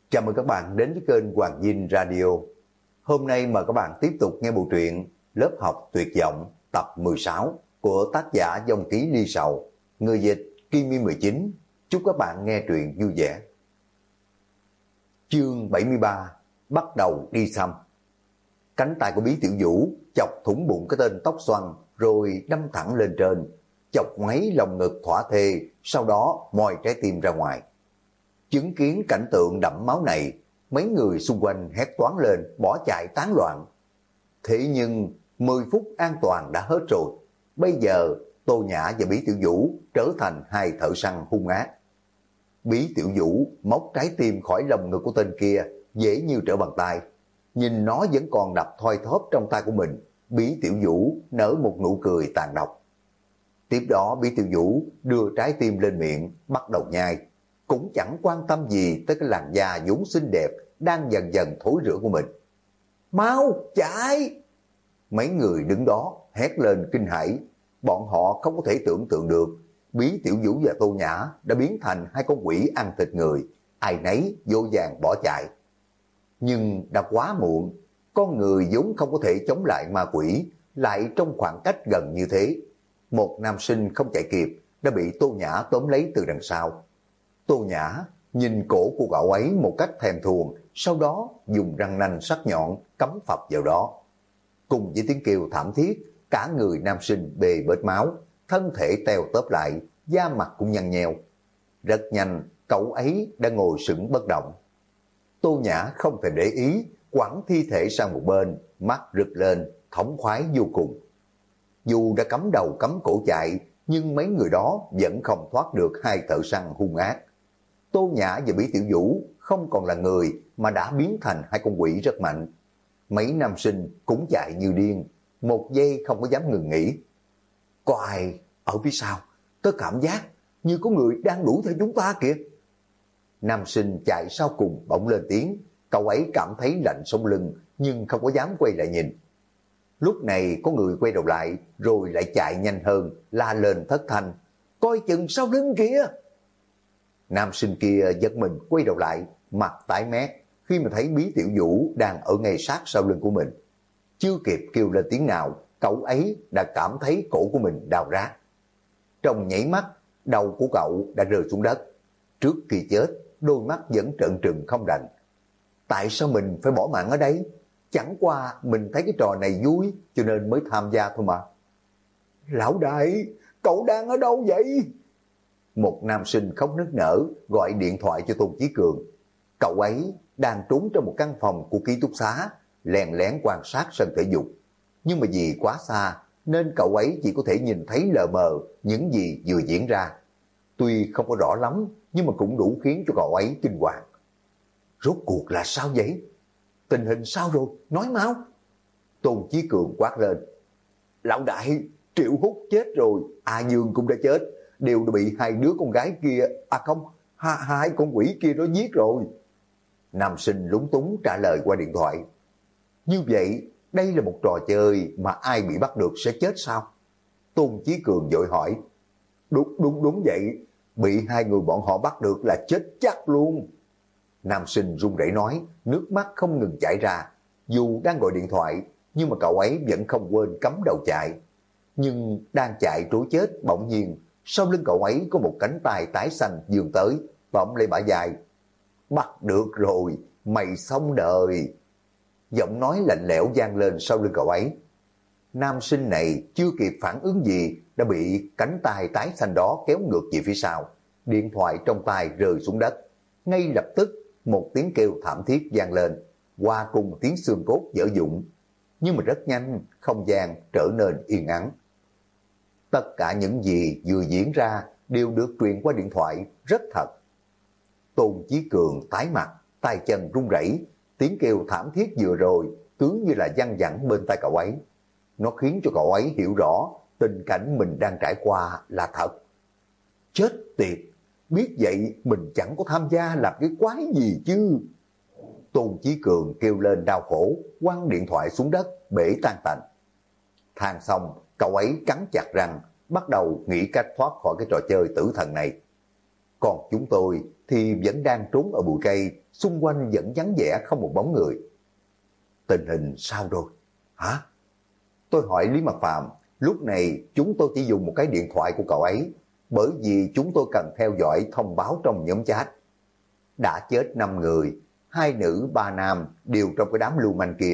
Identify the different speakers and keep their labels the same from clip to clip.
Speaker 1: Chào mừng các bạn đến với kênh Hoàng Dinh Radio. Hôm nay mời các bạn tiếp tục nghe bộ truyện Lớp học tuyệt vọng tập 16 của tác giả Dòng Ký Ly Sầu, người dịch Kimi 19. Chúc các bạn nghe truyện vui vẻ. Chương 73 bắt đầu đi xăm. Cánh tay của Bí Tiểu Vũ chọc thủng bụng cái tên tóc xoăn rồi đâm thẳng lên trên, chọc ngoáy lồng ngực thỏa thê, sau đó moi trái tim ra ngoài. Chứng kiến cảnh tượng đẫm máu này, mấy người xung quanh hét toáng lên, bỏ chạy tán loạn. Thế nhưng 10 phút an toàn đã hết rồi. Bây giờ Tô Nhã và Bí Tiểu Vũ trở thành hai thợ săn hung ác. Bí Tiểu Vũ móc trái tim khỏi lồng ngực của tên kia dễ như trở bàn tay. Nhìn nó vẫn còn đập thoi thóp trong tay của mình, Bí Tiểu Vũ nở một nụ cười tàn độc. Tiếp đó Bí Tiểu Vũ đưa trái tim lên miệng, bắt đầu nhai, cũng chẳng quan tâm gì tới cái làn da vốn xinh đẹp đang dần dần thối rữa của mình. Mau chạy! Mấy người đứng đó hét lên kinh hãi. Bọn họ không có thể tưởng tượng được Bí Tiểu Vũ và Tô Nhã đã biến thành hai con quỷ ăn thịt người, ai nấy vô vàng bỏ chạy. Nhưng đã quá muộn, con người vốn không có thể chống lại ma quỷ, lại trong khoảng cách gần như thế. Một nam sinh không chạy kịp đã bị Tô Nhã tóm lấy từ đằng sau. Tô Nhã nhìn cổ của cậu ấy một cách thèm thuồng, sau đó dùng răng nanh sắc nhọn cắm phập vào đó. Cùng với tiếng kêu thảm thiết, cả người nam sinh bê bết máu, thân thể teo tóp lại, da mặt cũng nhăn nheo. Rất nhanh, cậu ấy đã ngồi sững bất động. Tô Nhã không thể để ý, quẳng thi thể sang một bên, mắt rực lên, thống khoái vô cùng. Dù đã cắm đầu cắm cổ chạy, nhưng mấy người đó vẫn không thoát được hai thợ săn hung ác. Tô Nhã và Bí Tiểu Vũ không còn là người mà đã biến thành hai con quỷ rất mạnh. Mấy nam sinh cũng chạy như điên, một giây không có dám ngừng nghỉ. Có ai ở phía sau? Có cảm giác như có người đang đuổi theo chúng ta kìa. Nam sinh chạy sau cùng bỗng lên tiếng, cậu ấy cảm thấy lạnh sống lưng nhưng không có dám quay lại nhìn. Lúc này có người quay đầu lại rồi lại chạy nhanh hơn, la lên thất thanh, coi chừng sau lưng kìa. Nam sinh kia giật mình quay đầu lại, mặt tái mét khi mà thấy Bí Tiểu Vũ đang ở ngay sát sau lưng của mình. Chưa kịp kêu lên tiếng nào, cậu ấy đã cảm thấy cổ của mình đau rát. Trong nháy mắt, đầu của cậu đã rơi xuống đất. Trước khi chết, đôi mắt vẫn trợn trừng không đành. Tại sao mình phải bỏ mạng ở đây? Chẳng qua mình thấy cái trò này vui cho nên mới tham gia thôi mà. Lão đại, cậu đang ở đâu vậy? Một nam sinh khóc nức nở gọi điện thoại cho Tôn Chí Cường. Cậu ấy đang trốn trong một căn phòng của ký túc xá, lén lén quan sát sân thể dục. Nhưng mà vì quá xa nên cậu ấy chỉ có thể nhìn thấy lờ mờ những gì vừa diễn ra. Tuy không có rõ lắm nhưng mà cũng đủ khiến cho cậu ấy kinh hoàng. Rốt cuộc là sao vậy? Tình hình sao rồi? Nói mau. Tôn Chí Cường quát lên. Lão đại, Triệu Hút chết rồi, A Dương cũng đã chết, đều đã bị hai đứa con gái kia, hai con quỷ kia nó giết rồi. Nam sinh lúng túng trả lời qua điện thoại. Như vậy, đây là một trò chơi mà ai bị bắt được sẽ chết sao? Tôn Chí Cường vội hỏi. Đúng vậy, bị hai người bọn họ bắt được là chết chắc luôn. Nam sinh run rẩy nói, nước mắt không ngừng chảy ra. Dù đang gọi điện thoại, nhưng mà cậu ấy vẫn không quên cắm đầu chạy. Nhưng đang chạy trối chết, bỗng nhiên sau lưng cậu ấy có một cánh tay tái xanh vươn tới, bỗng lấy bả vai. Bắt được rồi, mày xong đời. Giọng nói lạnh lẽo vang lên sau lưng cậu ấy. Nam sinh này chưa kịp phản ứng gì đã bị cánh tay tái xanh đó kéo ngược về phía sau. Điện thoại trong tay rơi xuống đất. Ngay lập tức một tiếng kêu thảm thiết vang lên, qua cùng tiếng xương cốt vỡ vụn. Nhưng mà rất nhanh, không gian trở nên yên ắng. Tất cả những gì vừa diễn ra đều được truyền qua điện thoại, rất thật. Tôn Chí Cường tái mặt, tay chân run rẩy, tiếng kêu thảm thiết vừa rồi cứ như là văng vẳng bên tai cậu ấy. Nó khiến cho cậu ấy hiểu rõ tình cảnh mình đang trải qua là thật. Chết tiệt, biết vậy mình chẳng có tham gia làm cái quái gì chứ. Tôn Chí Cường kêu lên đau khổ, quăng điện thoại xuống đất, bể tan tành. Than xong, cậu ấy cắn chặt răng, bắt đầu nghĩ cách thoát khỏi cái trò chơi tử thần này. Còn chúng tôi thì vẫn đang trốn ở bụi cây, xung quanh vẫn vắng vẻ không một bóng người. Tình hình sao rồi? Hả? Tôi hỏi Lý Mặc Phàm, lúc này chúng tôi chỉ dùng một cái điện thoại của cậu ấy, bởi vì chúng tôi cần theo dõi thông báo trong nhóm chat. Đã chết 5 người, 2 nữ 3 nam đều trong cái đám lưu manh kia.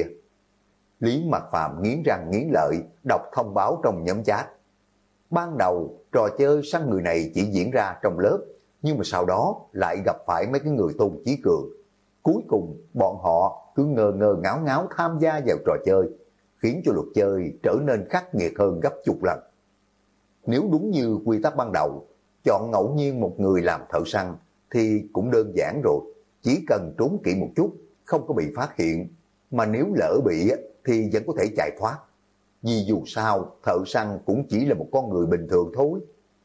Speaker 1: Lý Mặc Phàm nghiến răng nghiến lợi đọc thông báo trong nhóm chat. Ban đầu trò chơi săn người này chỉ diễn ra trong lớp, nhưng mà sau đó lại gặp phải mấy cái người Tôn Chí Cường. Cuối cùng bọn họ cứ ngơ ngơ ngáo ngáo tham gia vào trò chơi, khiến cho luật chơi trở nên khắc nghiệt hơn gấp chục lần. Nếu đúng như quy tắc ban đầu, chọn ngẫu nhiên một người làm thợ săn thì cũng đơn giản rồi, chỉ cần trốn kỹ một chút, không có bị phát hiện, mà nếu lỡ bị thì vẫn có thể chạy thoát. Vì dù sao, thợ săn cũng chỉ là một con người bình thường thôi.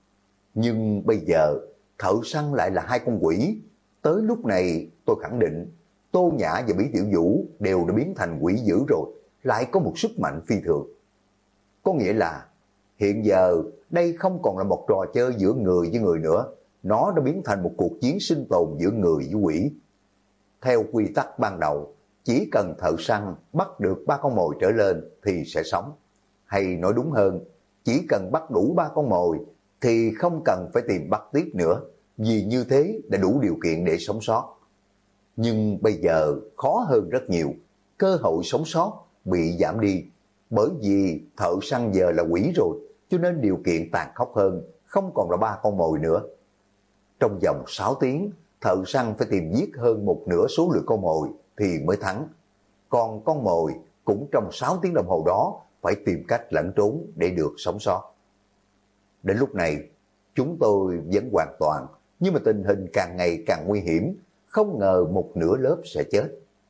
Speaker 1: Nhưng bây giờ, thợ săn lại là 2 con quỷ. Tới lúc này, tôi khẳng định, Tô Nhã và Bí Tiểu Vũ đều đã biến thành quỷ dữ rồi, lại có một sức mạnh phi thường. Có nghĩa là, hiện giờ, đây không còn là một trò chơi giữa người với người nữa, nó đã biến thành một cuộc chiến sinh tồn giữa người với quỷ. Theo quy tắc ban đầu, chỉ cần thợ săn bắt được 3 con mồi trở lên thì sẽ sống. Hay nói đúng hơn, chỉ cần bắt đủ 3 con mồi thì không cần phải tìm bắt tiếp nữa, vì như thế đã đủ điều kiện để sống sót. Nhưng bây giờ khó hơn rất nhiều, cơ hội sống sót bị giảm đi, bởi vì thợ săn giờ là quỷ rồi, cho nên điều kiện tàn khốc hơn, không còn là 3 con mồi nữa. Trong vòng 6 tiếng, thợ săn phải tìm giết hơn một nửa số lượng con mồi thì mới thắng. Còn con mồi cũng trong 6 tiếng đồng hồ đó phải tìm cách lẩn trốn để được sống sót. Đến lúc này, chúng tôi vẫn hoàn toàn, nhưng mà tình hình càng ngày càng nguy hiểm, không ngờ một nửa lớp sẽ chết.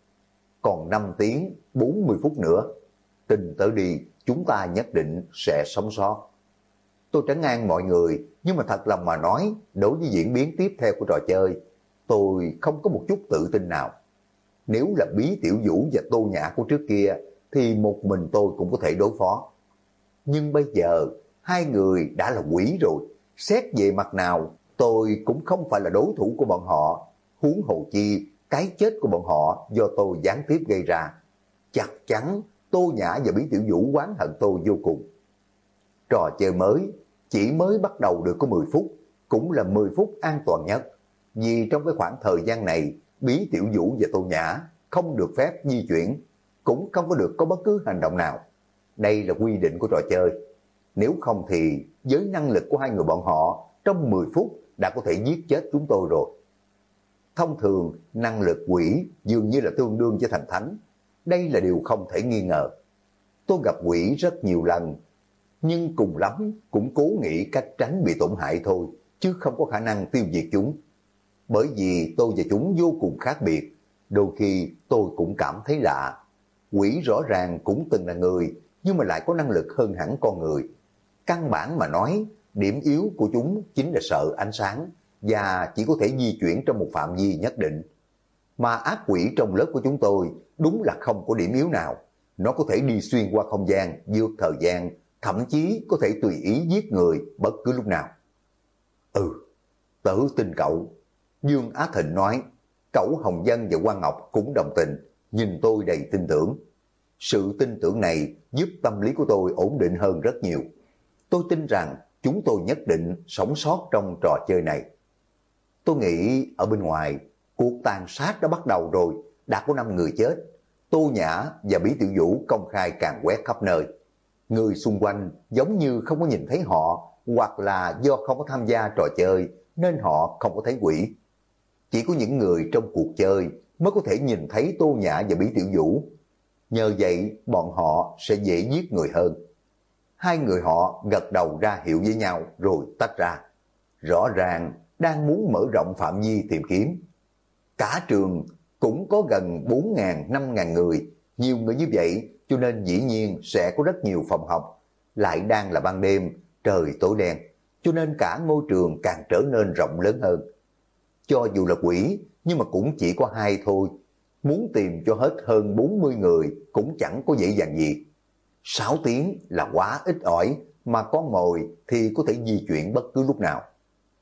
Speaker 1: Còn 5 tiếng, 40 phút nữa, tin tới đi, chúng ta nhất định sẽ sống sót. Tôi trấn an mọi người, nhưng mà thật lòng mà nói, đối với diễn biến tiếp theo của trò chơi, tôi không có một chút tự tin nào. Nếu là Bí Tiểu Vũ và Tô Nhã của trước kia, thì một mình tôi cũng có thể đối phó. Nhưng bây giờ, 2 người đã là quỷ rồi, xét về mặt nào, tôi cũng không phải là đối thủ của bọn họ. Huống hồ chi, cái chết của bọn họ do tôi gián tiếp gây ra. Chắc chắn Tô Nhã và Bí Tiểu Vũ oán hận tôi vô cùng. Trò chơi mới chỉ mới bắt đầu được có 10 phút, cũng là 10 phút an toàn nhất. Vì trong cái khoảng thời gian này, Bí Tiểu Vũ và Tô Nhã không được phép di chuyển, cũng không có được có bất cứ hành động nào. Đây là quy định của trò chơi. Nếu không thì với năng lực của 2 người bọn họ, trong 10 phút đã có thể giết chết chúng tôi rồi. Thông thường, năng lực quỷ dường như là tương đương với thần thánh. Đây là điều không thể nghi ngờ. Tôi gặp quỷ rất nhiều lần, nhưng cùng lắm cũng cố nghĩ cách tránh bị tổn hại thôi, chứ không có khả năng tiêu diệt chúng. Bởi vì tôi và chúng vô cùng khác biệt, đôi khi tôi cũng cảm thấy lạ. Quỷ rõ ràng cũng từng là người, nhưng mà lại có năng lực hơn hẳn con người. Căn bản mà nói, điểm yếu của chúng chính là sợ ánh sáng, và chỉ có thể di chuyển trong một phạm vi nhất định. Mà ác quỷ trong lớp của chúng tôi đúng là không có điểm yếu nào. Nó có thể đi xuyên qua không gian, vượt thời gian, thậm chí có thể tùy ý giết người bất cứ lúc nào. Tớ tin cậu. Dương Á Thịnh nói. Cẩu Hồng Dân và Quang Ngọc cũng đồng tình, nhìn tôi đầy tin tưởng. Sự tin tưởng này giúp tâm lý của tôi ổn định hơn rất nhiều. Tôi tin rằng chúng tôi nhất định sống sót trong trò chơi này. Tôi nghĩ ở bên ngoài, cuộc tàn sát đã bắt đầu rồi, đã có 5 người chết. Tô Nhã và Bí Tiểu Vũ công khai càn quét khắp nơi. Người xung quanh giống như không có nhìn thấy họ, hoặc là do không có tham gia trò chơi nên họ không có thấy quỷ. Chỉ có những người trong cuộc chơi mới có thể nhìn thấy Tô Nhã và Bí Tiểu Vũ. Nhờ vậy bọn họ sẽ dễ giết người hơn. 2 người họ gật đầu ra hiệu với nhau rồi tách ra. Rõ ràng đang muốn mở rộng phạm vi tìm kiếm. Cả trường cũng có gần 4.000, 5.000 người. Nhiều người như vậy cho nên dĩ nhiên sẽ có rất nhiều phòng học. Lại đang là ban đêm, trời tối đen, cho nên cả ngôi trường càng trở nên rộng lớn hơn. Cho dù là quỷ, nhưng mà cũng chỉ có 2 thôi. Muốn tìm cho hết hơn 40 người cũng chẳng có dễ dàng gì. 6 tiếng là quá ít ỏi, mà con mồi thì có thể di chuyển bất cứ lúc nào.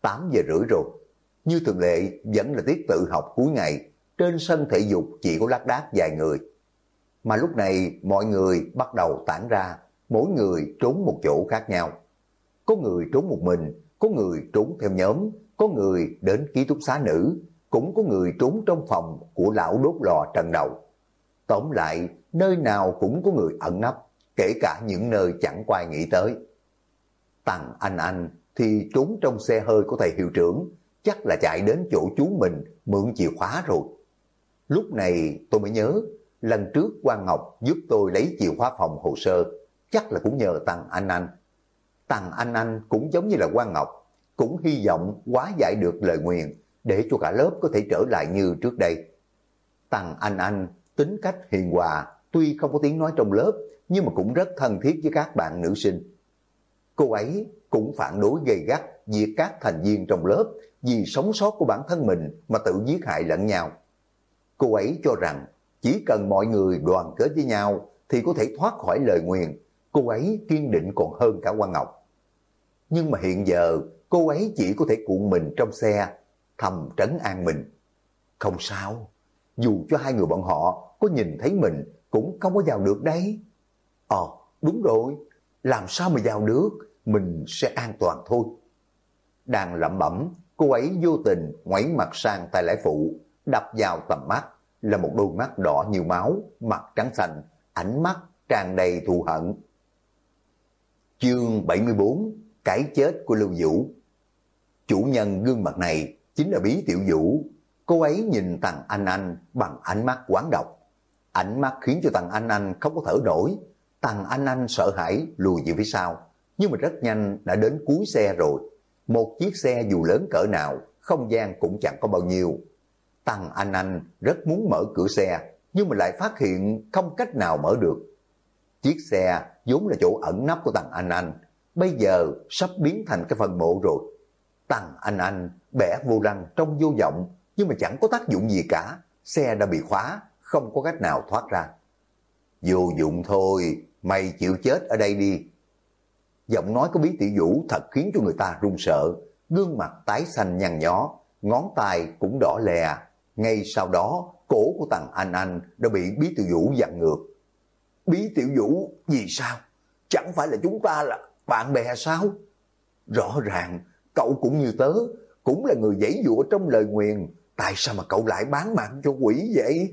Speaker 1: 8 giờ rưỡi rồi. Như thường lệ vẫn là tiết tự học cuối ngày, trên sân thể dục chỉ có lác đác vài người. Mà lúc này mọi người bắt đầu tản ra, mỗi người trốn một chỗ khác nhau. Có người trốn một mình, có người trốn theo nhóm, có người đến ký túc xá nữ, cũng có người trốn trong phòng của lão đốt lò trần đầu. Tóm lại, nơi nào cũng có người ẩn nấp, kể cả những nơi chẳng có ai nghĩ tới. Tằng Anh thì trốn trong xe hơi của thầy hiệu trưởng, chắc là chạy đến chỗ chú mình mượn chìa khóa rồi. Lúc này tôi mới nhớ, lần trước Quang Ngọc giúp tôi lấy chìa khóa phòng hồ sơ, chắc là cũng nhờ Tằng Anh. Tằng Anh cũng giống như là Quang Ngọc, cũng hy vọng hóa giải được lời nguyền để cho cả lớp có thể trở lại như trước đây. Tằng Anh tính cách hiền hòa, tuy không có tiếng nói trong lớp, nhưng mà cũng rất thân thiết với các bạn nữ sinh. Cô ấy cũng phản đối gay gắt việc các thành viên trong lớp vì sống sót của bản thân mình mà tự giết hại lẫn nhau. Cô ấy cho rằng chỉ cần mọi người đoàn kết với nhau thì có thể thoát khỏi lời nguyền. Cô ấy kiên định còn hơn cả Quang Ngọc. Nhưng mà hiện giờ cô ấy chỉ có thể cuộn mình trong xe, thầm trấn an mình. Không sao, dù cho hai người bọn họ có nhìn thấy mình cũng không có vào được đấy. Đúng rồi, làm sao mà vào được, mình sẽ an toàn thôi. Đang lẩm bẩm, cô ấy vô tình ngoáy mặt sang tay lái phụ, đập vào tầm mắt là một đôi mắt đỏ như máu, mặt trắng xanh, ánh mắt tràn đầy thù hận. Chương 74: Cái chết của Lưu Vũ. Chủ nhân gương mặt này chính là Bí Tiểu Vũ. Cô ấy nhìn Tằng Anh bằng ánh mắt oán độc. Ánh mắt khiến cho Tằng Anh không có thở nổi. Tằng Anh sợ hãi lùi về phía sau, nhưng mà rất nhanh đã đến cuối xe rồi. Một chiếc xe dù lớn cỡ nào, không gian cũng chẳng có bao nhiêu. Tằng Anh rất muốn mở cửa xe, nhưng mà lại phát hiện không cách nào mở được. Chiếc xe vốn là chỗ ẩn nấp của Tằng Anh, bây giờ sắp biến thành cái phần mộ rồi. Tằng Anh bẻ vô lăng trong vô vọng, nhưng mà chẳng có tác dụng gì cả. Xe đã bị khóa, không có cách nào thoát ra. Vô dụng thôi, mày chịu chết ở đây đi. Giọng nói của Bí Tiểu Vũ thật khiến cho người ta run sợ. Gương mặt tái xanh nhăn nhó, ngón tay cũng đỏ lè. Ngay sau đó, cổ của Tằng Anh đã bị Bí Tiểu Vũ vặn ngược. Bí Tiểu Vũ, vì sao? Chẳng phải là chúng ta là bạn bè sao? Rõ ràng, cậu cũng như tớ, cũng là người giãy giụa trong lời nguyền. Tại sao mà cậu lại bán mạng cho quỷ vậy?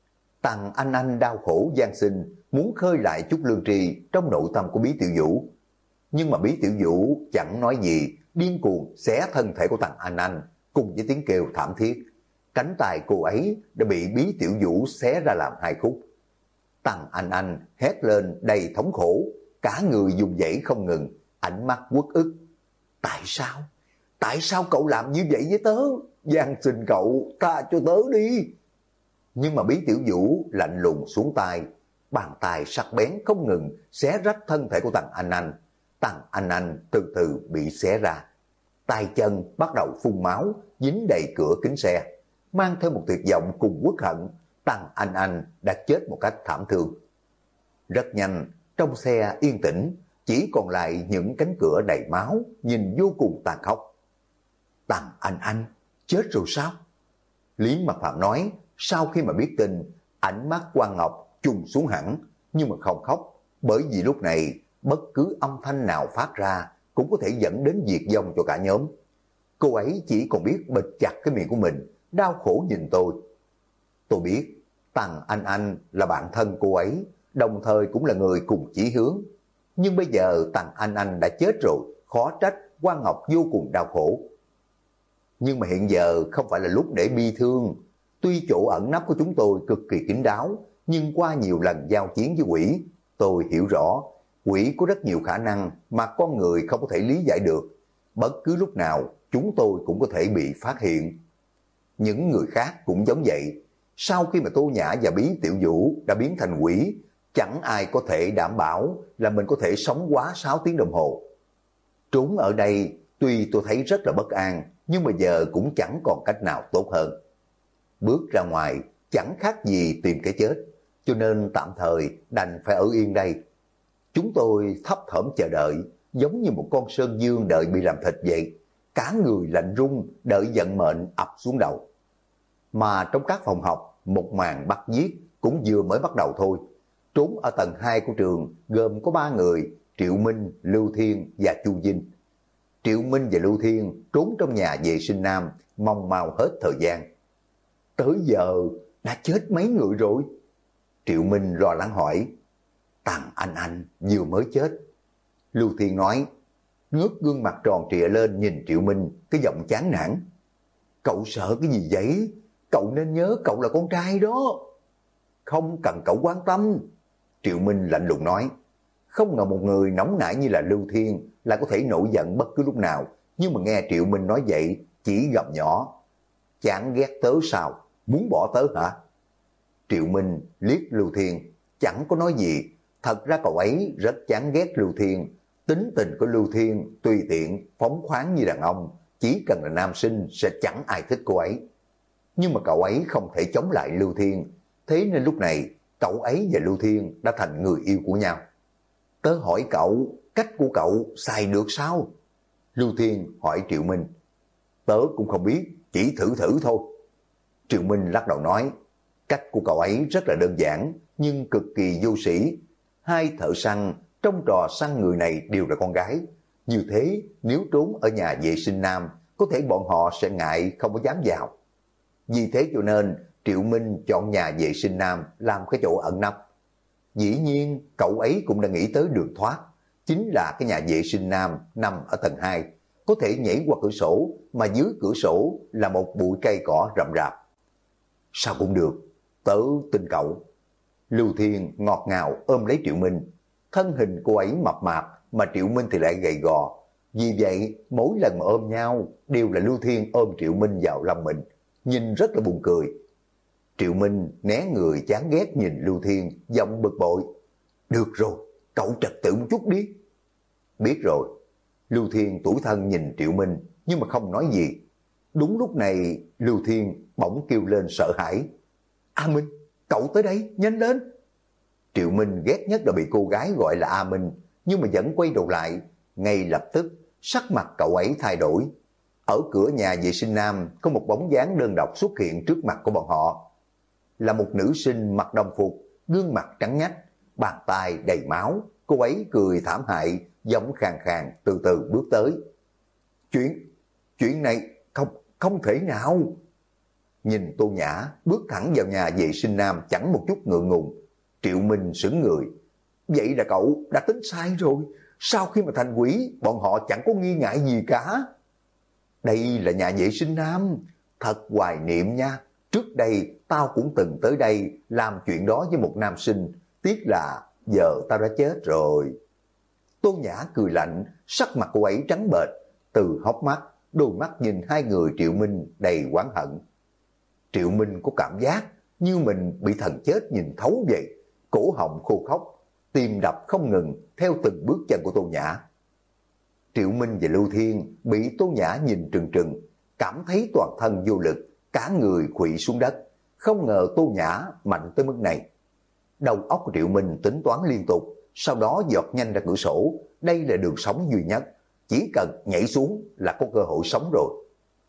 Speaker 1: Tằng Anh đau khổ van xin, muốn khơi lại chút lương tri trong nội tâm của Bí Tiểu Vũ. Nhưng mà Bí Tiểu Vũ chẳng nói gì, điên cuồng xé thân thể của Tằng Anh cùng với tiếng kêu thảm thiết. Cánh tay cô ấy đã bị Bí Tiểu Vũ xé ra làm hai khúc. Tằng Anh hét lên đầy thống khổ, cả người dùng dãy không ngừng, ánh mắt uất ức. Tại sao? Tại sao cậu làm như vậy với tớ? Van xin cậu, tha cho tớ đi. Nhưng mà Bí Tiểu Vũ lạnh lùng xuống tay, bàn tay sắc bén không ngừng xé rách thân thể của Tằng Anh. Tằng Anh từ từ bị xé ra, tay chân bắt đầu phun máu, dính đầy cửa kính xe, mang theo một tuyệt vọng cùng uất hận. Tằng Anh đã chết một cách thảm thương. Rất nhanh, trong xe yên tĩnh, chỉ còn lại những cánh cửa đầy máu, nhìn vô cùng tàn khốc. Tằng Anh chết rồi sao? Lý Mặc Phạm nói, sau khi mà biết tin, ánh mắt Quang Ngọc trùng xuống hẳn, nhưng mà không khóc, bởi vì lúc này bất cứ âm thanh nào phát ra cũng có thể dẫn đến diệt vong cho cả nhóm. Cô ấy chỉ còn biết bịt chặt cái miệng của mình, đau khổ nhìn tôi. Tôi biết Tằng Anh là bạn thân cô ấy, đồng thời cũng là người cùng chí hướng. Nhưng bây giờ Tằng Anh đã chết rồi, khó trách Quang Ngọc vô cùng đau khổ. Nhưng mà hiện giờ không phải là lúc để bi thương. Tuy chỗ ẩn nấp của chúng tôi cực kỳ kín đáo, nhưng qua nhiều lần giao chiến với quỷ, tôi hiểu rõ quỷ có rất nhiều khả năng mà con người không có thể lý giải được. Bất cứ lúc nào chúng tôi cũng có thể bị phát hiện. Những người khác cũng giống vậy. Sau khi mà Tô Nhã và Bí Tiểu Vũ đã biến thành quỷ, chẳng ai có thể đảm bảo là mình có thể sống quá 6 tiếng đồng hồ. Trốn ở đây tuy tôi thấy rất là bất an, nhưng mà giờ cũng chẳng còn cách nào tốt hơn. Bước ra ngoài chẳng khác gì tìm cái chết, cho nên tạm thời đành phải ở yên đây. Chúng tôi thấp thỏm chờ đợi, giống như một con sơn dương đợi bị làm thịt vậy. cả người lạnh run đợi vận mệnh ập xuống đầu. Mà trong các phòng học, một màn bắt giết cũng vừa mới bắt đầu thôi. Trốn ở tầng 2 của trường gồm có 3 người, Triệu Minh, Lưu Thiên và Chu Vinh. Triệu Minh và Lưu Thiên trốn trong nhà vệ sinh nam, mong mau hết thời gian. Tới giờ đã chết mấy người rồi? Triệu Minh lo lắng hỏi. Thằng anh vừa mới chết. Lưu Thiên nói, ngước gương mặt tròn trịa lên nhìn Triệu Minh, cái giọng chán nản. Cậu sợ cái gì vậy? Cậu nên nhớ cậu là con trai đó. Không cần cậu quan tâm. Triệu Minh lạnh lùng nói. Không ngờ một người nóng nảy như là Lưu Thiên là có thể nổi giận bất cứ lúc nào, nhưng mà nghe Triệu Minh nói vậy chỉ gầm nhỏ. Chán ghét tớ sao? Muốn bỏ tớ hả? Triệu Minh liếc Lưu Thiên, chẳng có nói gì. Thật ra cậu ấy rất chán ghét Lưu Thiên. Tính tình của Lưu Thiên tùy tiện, phóng khoáng như đàn ông, chỉ cần là nam sinh sẽ chẳng ai thích cô ấy. Nhưng mà cậu ấy không thể chống lại Lưu Thiên, thế nên lúc này cậu ấy và Lưu Thiên đã thành người yêu của nhau. Tớ hỏi cậu, cách của cậu xài được sao? Lưu Thiên hỏi Triệu Minh. Tớ cũng không biết, chỉ thử thử thôi. Triệu Minh lắc đầu nói, cách của cậu ấy rất là đơn giản, nhưng cực kỳ vô sĩ. Hai thợ săn trong trò săn người này đều là con gái. Như thế, nếu trốn ở nhà vệ sinh nam, có thể bọn họ sẽ ngại không có dám vào. Vì thế cho nên, Triệu Minh chọn nhà vệ sinh nam làm cái chỗ ẩn nấp. Dĩ nhiên, cậu ấy cũng đã nghĩ tới đường thoát. Chính là cái nhà vệ sinh nam nằm ở tầng 2. Có thể nhảy qua cửa sổ, mà dưới cửa sổ là một bụi cây cỏ rậm rạp. Sao cũng được, tớ tin cậu. Lưu Thiên ngọt ngào ôm lấy Triệu Minh. Thân hình cô ấy mập mạp, mà Triệu Minh thì lại gầy gò. Vì vậy, mỗi lần mà ôm nhau, đều là Lưu Thiên ôm Triệu Minh vào lòng mình. Nhìn rất là buồn cười. Triệu Minh né người chán ghét nhìn Lưu Thiên, giọng bực bội. Được rồi, cậu trật tự một chút đi. Biết rồi. Lưu Thiên tủi thân nhìn Triệu Minh, nhưng mà không nói gì. Đúng lúc này, Lưu Thiên bỗng kêu lên sợ hãi. A Minh, cậu tới đây, nhanh lên. Triệu Minh ghét nhất là bị cô gái gọi là A Minh, nhưng mà vẫn quay đầu lại. Ngay lập tức, sắc mặt cậu ấy thay đổi. Ở cửa nhà vệ sinh nam có một bóng dáng đơn độc xuất hiện trước mặt của bọn họ. Là một nữ sinh mặc đồng phục, gương mặt trắng nhách, bàn tay đầy máu. Cô ấy cười thảm hại, giọng khàn khàn từ từ bước tới. Chuyện này không thể nào. Nhìn Tô Nhã bước thẳng vào nhà vệ sinh nam chẳng một chút ngượng ngùng. Triệu Minh sững người. Vậy là cậu đã tính sai rồi. Sau khi mà thành quỷ, bọn họ chẳng có nghi ngại gì cả. Đây là nhà vệ sinh nam. Thật hoài niệm nha. Trước đây tao cũng từng tới đây làm chuyện đó với một nam sinh. Tiếc là giờ tao đã chết rồi. Tô Nhã cười lạnh, sắc mặt cô ấy trắng bệch. Từ hốc mắt, đôi mắt nhìn hai người Triệu Minh đầy oán hận. Triệu Minh có cảm giác như mình bị thần chết nhìn thấu vậy. Cổ họng khô khốc, tim đập không ngừng theo từng bước chân của Tô Nhã. Triệu Minh và Lưu Thiên bị Tô Nhã nhìn trừng trừng, cảm thấy toàn thân vô lực, cả người khuỵu xuống đất. Không ngờ Tô Nhã mạnh tới mức này. Đầu óc của Triệu Minh tính toán liên tục, sau đó giọt nhanh ra cửa sổ. Đây là đường sống duy nhất, chỉ cần nhảy xuống là có cơ hội sống rồi.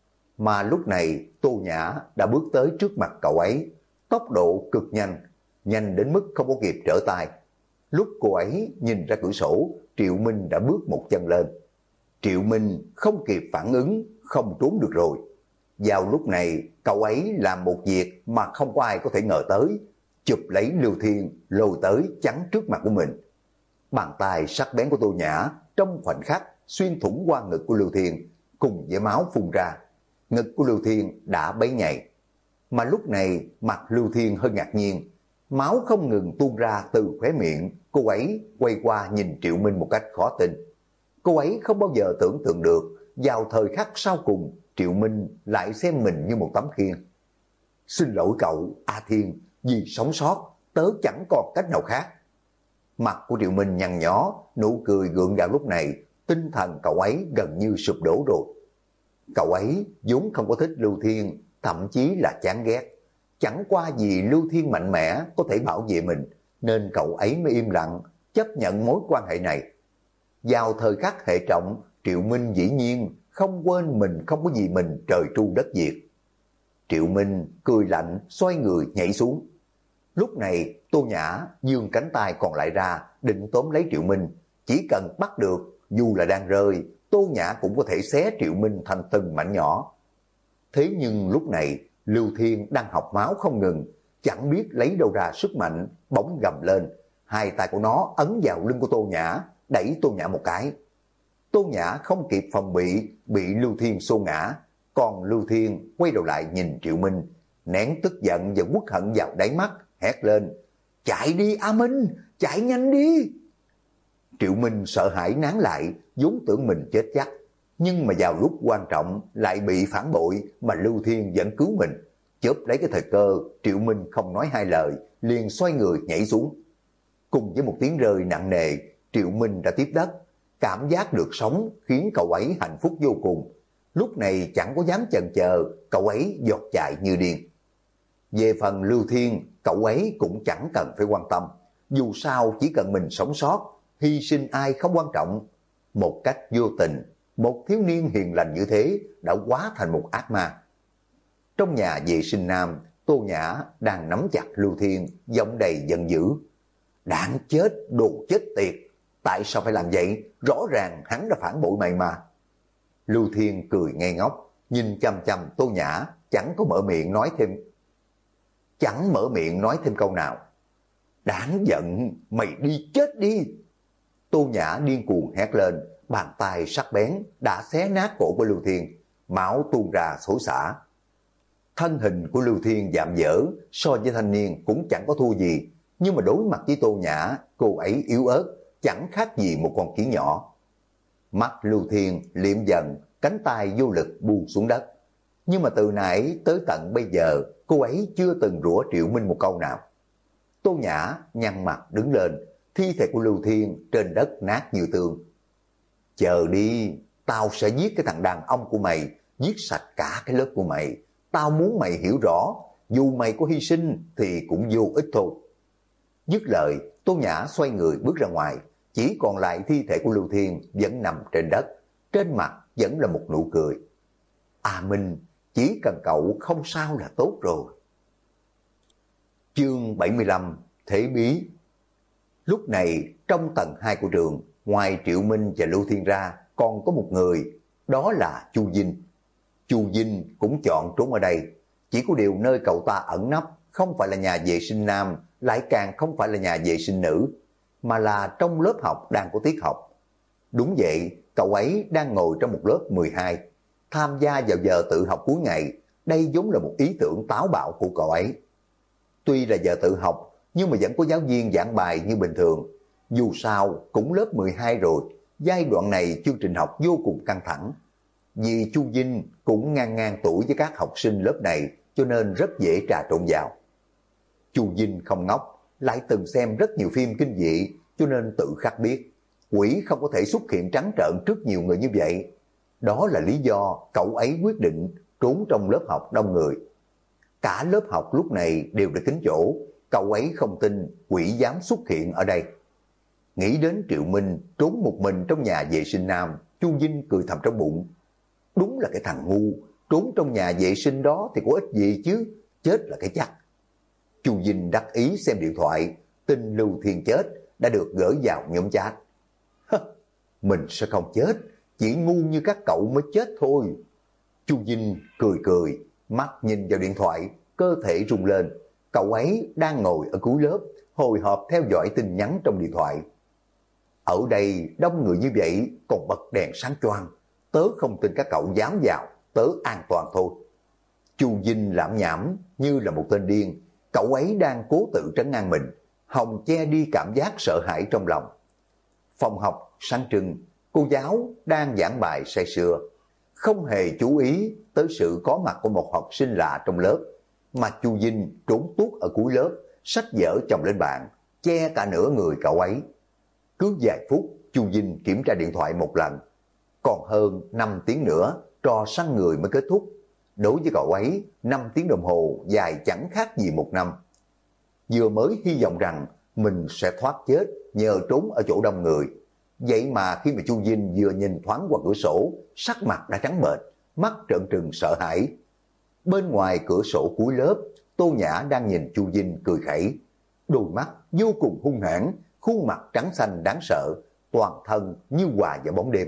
Speaker 1: Mà lúc này Tô Nhã đã bước tới trước mặt cậu ấy, tốc độ cực nhanh, nhanh đến mức không có kịp trở tay. Lúc cô ấy nhìn ra cửa sổ, Triệu Minh đã bước một chân lên. Triệu Minh không kịp phản ứng, không trốn được rồi. Vào lúc này, cậu ấy làm một việc mà không có ai có thể ngờ tới, chụp lấy Lưu Thiên lôi tới chắn trước mặt của mình. Bàn tay sắc bén của Tô Nhã trong khoảnh khắc xuyên thủng qua ngực của Lưu Thiên, cùng với máu phun ra. Ngực của Lưu Thiên đã bấy nhầy. Mà lúc này mặt Lưu Thiên hơi ngạc nhiên, máu không ngừng tuôn ra từ khóe miệng. Cô ấy quay qua nhìn Triệu Minh một cách khó tin. Cô ấy không bao giờ tưởng tượng được vào thời khắc sau cùng Triệu Minh lại xem mình như một tấm khiên. Xin lỗi cậu, A Thiên, vì sống sót tớ chẳng còn cách nào khác. Mặt của Triệu Minh nhăn nhó, nụ cười gượng gạo lúc này, tinh thần cậu ấy gần như sụp đổ rồi. Cậu ấy vốn không có thích Lưu Thiên, thậm chí là chán ghét. Chẳng qua vì Lưu Thiên mạnh mẽ có thể bảo vệ mình, nên cậu ấy mới im lặng, chấp nhận mối quan hệ này. Vào thời khắc hệ trọng, Triệu Minh dĩ nhiên không quên mình không có gì mình trời tru đất diệt. Triệu Minh cười lạnh xoay người nhảy xuống. Lúc này Tô Nhã giương cánh tay còn lại ra định tóm lấy Triệu Minh. Chỉ cần bắt được, dù là đang rơi, Tô Nhã cũng có thể xé Triệu Minh thành từng mảnh nhỏ. Thế nhưng lúc này Lưu Thiên đang học máu không ngừng, chẳng biết lấy đâu ra sức mạnh, bỗng gầm lên. Hai tay của nó ấn vào lưng của Tô Nhã, đẩy Tô Nhã một cái. Tô Nhã không kịp phòng bị Lưu Thiên xô ngã. Còn Lưu Thiên quay đầu lại nhìn Triệu Minh, nén tức giận và uất hận vào đáy mắt, hét lên: chạy đi A Minh, chạy nhanh đi! Triệu Minh sợ hãi nán lại, vốn tưởng mình chết chắc. Nhưng mà vào lúc quan trọng lại bị phản bội mà Lưu Thiên vẫn cứu mình. Chớp lấy cái thời cơ, Triệu Minh không nói hai lời, liền xoay người nhảy xuống. Cùng với một tiếng rơi nặng nề, Triệu Minh đã tiếp đất. Cảm giác được sống khiến cậu ấy hạnh phúc vô cùng. Lúc này chẳng có dám chần chờ, cậu ấy giọt chạy như điên. Về phần Lưu Thiên, cậu ấy cũng chẳng cần phải quan tâm. Dù sao chỉ cần mình sống sót, hy sinh ai không quan trọng. Một cách vô tình, một thiếu niên hiền lành như thế đã hóa thành một ác ma. Trong nhà vệ sinh nam, Tô Nhã đang nắm chặt Lưu Thiên, giọng đầy giận dữ. Đáng chết, đồ chết tiệt! Tại sao phải làm vậy? Rõ ràng hắn đã phản bội mày mà. Lưu Thiên cười ngây ngốc, nhìn chăm chăm Tô Nhã, chẳng mở miệng nói thêm câu nào. Đáng giận, mày đi chết đi! Tô Nhã điên cuồng hét lên, bàn tay sắc bén đã xé nát cổ của Lưu Thiên, máu tuôn ra xối xả. Thân hình của Lưu Thiên giảm dở, so với thanh niên cũng chẳng có thua gì, nhưng mà đối mặt với Tô Nhã, cô ấy yếu ớt, chẳng khác gì một con kiến nhỏ. Mắt Lưu Thiên liệm dần, cánh tay vô lực buông xuống đất. Nhưng mà từ nãy tới tận bây giờ, cô ấy chưa từng rủa Triệu Minh một câu nào. Tô Nhã nhăn mặt đứng lên, thi thể của Lưu Thiên trên đất nát như tương. Chờ đi, tao sẽ giết cái thằng đàn ông của mày, giết sạch cả cái lớp của mày. Tao muốn mày hiểu rõ, dù mày có hy sinh thì cũng vô ích thôi. Dứt lời, Tô Nhã xoay người bước ra ngoài, chỉ còn lại thi thể của Lưu Thiên vẫn nằm trên đất, trên mặt vẫn là một nụ cười. À Minh, chỉ cần cậu không sao là tốt rồi. Chương 75, Thể bí. Lúc này, trong tầng 2 của trường, ngoài Triệu Minh và Lưu Thiên ra, còn có một người, đó là Chu Dinh. Chu Dinh cũng chọn trốn ở đây, chỉ có điều nơi cậu ta ẩn nấp không phải là nhà vệ sinh nam, lại càng không phải là nhà vệ sinh nữ, mà là trong lớp học đang có tiết học. Đúng vậy, cậu ấy đang ngồi trong một lớp 12, tham gia vào giờ tự học cuối ngày. Đây vốn là một ý tưởng táo bạo của cậu ấy. Tuy là giờ tự học, nhưng mà vẫn có giáo viên giảng bài như bình thường. Dù sao, cũng lớp 12 rồi, giai đoạn này chương trình học vô cùng căng thẳng. Vì Chu Dinh cũng ngang tuổi với các học sinh lớp này, cho nên rất dễ trà trộn vào. Chu Dinh không ngốc, lại từng xem rất nhiều phim kinh dị, cho nên tự khắc biết, quỷ không có thể xuất hiện trắng trợn trước nhiều người như vậy. Đó là lý do cậu ấy quyết định trốn trong lớp học đông người. Cả lớp học lúc này đều đã kín chỗ, cậu ấy không tin quỷ dám xuất hiện ở đây. Nghĩ đến Triệu Minh trốn một mình trong nhà vệ sinh nam, Chu Dinh cười thầm trong bụng. Đúng là cái thằng ngu, trốn trong nhà vệ sinh đó thì có ích gì chứ, chết là cái chắc. Chu Dinh đắc ý xem điện thoại, tin Lưu Thiên chết đã được gửi vào nhóm chat. Mình sẽ không chết, chỉ ngu như các cậu mới chết thôi. Chu Dinh cười cười, mắt nhìn vào điện thoại, cơ thể rung lên. Cậu ấy đang ngồi ở cuối lớp, hồi hộp theo dõi tin nhắn trong điện thoại. Ở đây đông người như vậy, còn bật đèn sáng choang. Tớ không tin các cậu dám vào, tớ an toàn thôi. Chu Dinh lảm nhảm như là một tên điên. Cậu ấy đang cố tự trấn an mình, hòng che đi cảm giác sợ hãi trong lòng. Phòng học sáng trưng, cô giáo đang giảng bài say sưa, không hề chú ý tới sự có mặt của một học sinh lạ trong lớp, mà Chu Dinh trốn tuốt ở cuối lớp, sách vở chồng lên bàn, che cả nửa người cậu ấy. Cứ vài phút, Chu Dinh kiểm tra điện thoại một lần. Còn hơn 5 tiếng nữa, trò săn người mới kết thúc. Đối với cậu ấy, 5 tiếng đồng hồ dài chẳng khác gì một năm. Vừa mới hy vọng rằng mình sẽ thoát chết nhờ trốn ở chỗ đông người. Vậy mà khi mà Chu Dinh vừa nhìn thoáng qua cửa sổ, sắc mặt đã trắng bệch, mắt trợn trừng sợ hãi. Bên ngoài cửa sổ cuối lớp, Tô Nhã đang nhìn Chu Dinh cười khẩy. Đôi mắt vô cùng hung hãn, khuôn mặt trắng xanh đáng sợ, toàn thân như hòa vào bóng đêm.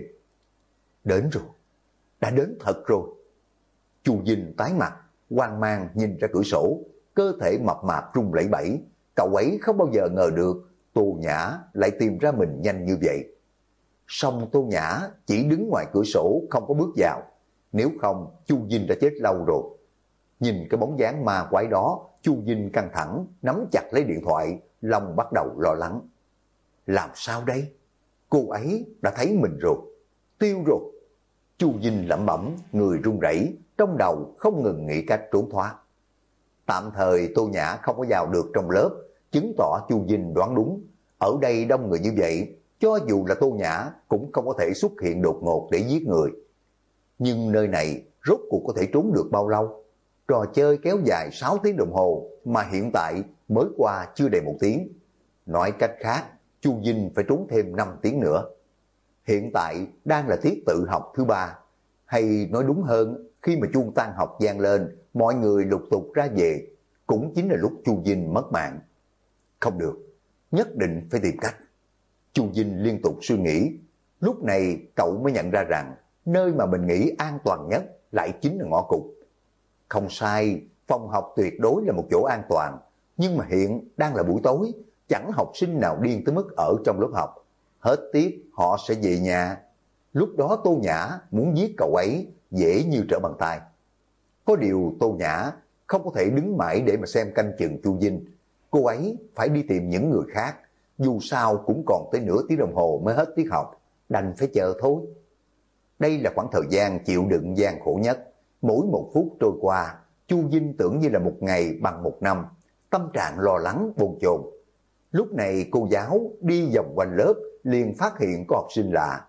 Speaker 1: Đến rồi, đã đến thật rồi. Chu Dinh tái mặt, hoang mang nhìn ra cửa sổ, cơ thể mập mạp run lẩy bẩy. Cậu ấy không bao giờ ngờ được Tô Nhã lại tìm ra mình nhanh như vậy. Song Tô Nhã chỉ đứng ngoài cửa sổ không có bước vào, nếu không Chu Dinh đã chết lâu rồi. Nhìn cái bóng dáng ma quái đó, Chu Dinh căng thẳng, nắm chặt lấy điện thoại, lòng bắt đầu lo lắng. Làm sao đây? Cô ấy đã thấy mình rồi, tiêu rồi. Chu Dinh lẩm bẩm, người run rẩy, trong đầu không ngừng nghĩ cách trốn thoát. Tạm thời Tô Nhã không có vào được trong lớp, chứng tỏ Chu Dinh đoán đúng. Ở đây đông người như vậy, cho dù là Tô Nhã cũng không có thể xuất hiện đột ngột để giết người. Nhưng nơi này rốt cuộc có thể trốn được bao lâu? Trò chơi kéo dài 6 tiếng đồng hồ mà hiện tại mới qua chưa đầy 1 tiếng. Nói cách khác, Chu Dinh phải trốn thêm 5 tiếng nữa. Hiện tại đang là tiết tự học thứ 3, hay nói đúng hơn, khi mà chuông tan học vang lên, mọi người lục tục ra về, cũng chính là lúc Chu Dinh mất mạng. Không được, nhất định phải tìm cách. Chu Dinh liên tục suy nghĩ, lúc này cậu mới nhận ra rằng nơi mà mình nghĩ an toàn nhất lại chính là ngõ cụt. Không sai, phòng học tuyệt đối là một chỗ an toàn, nhưng mà hiện đang là buổi tối, chẳng học sinh nào điên tới mức ở trong lớp học. Hết tiết họ sẽ về nhà. Lúc đó Tô Nhã muốn giết cậu ấy dễ như trở bàn tay. Có điều Tô Nhã không có thể đứng mãi để mà xem canh chừng Chu Dinh. Cô ấy phải đi tìm những người khác, dù sao cũng còn tới nửa tiếng đồng hồ mới hết tiết học, đành phải chờ thôi. Đây là khoảng thời gian chịu đựng gian khổ nhất. Mỗi một phút trôi qua, Chu Dinh tưởng như là một ngày bằng 1 năm, tâm trạng lo lắng bồn chồn. Lúc này cô giáo đi vòng quanh lớp liền phát hiện có học sinh lạ.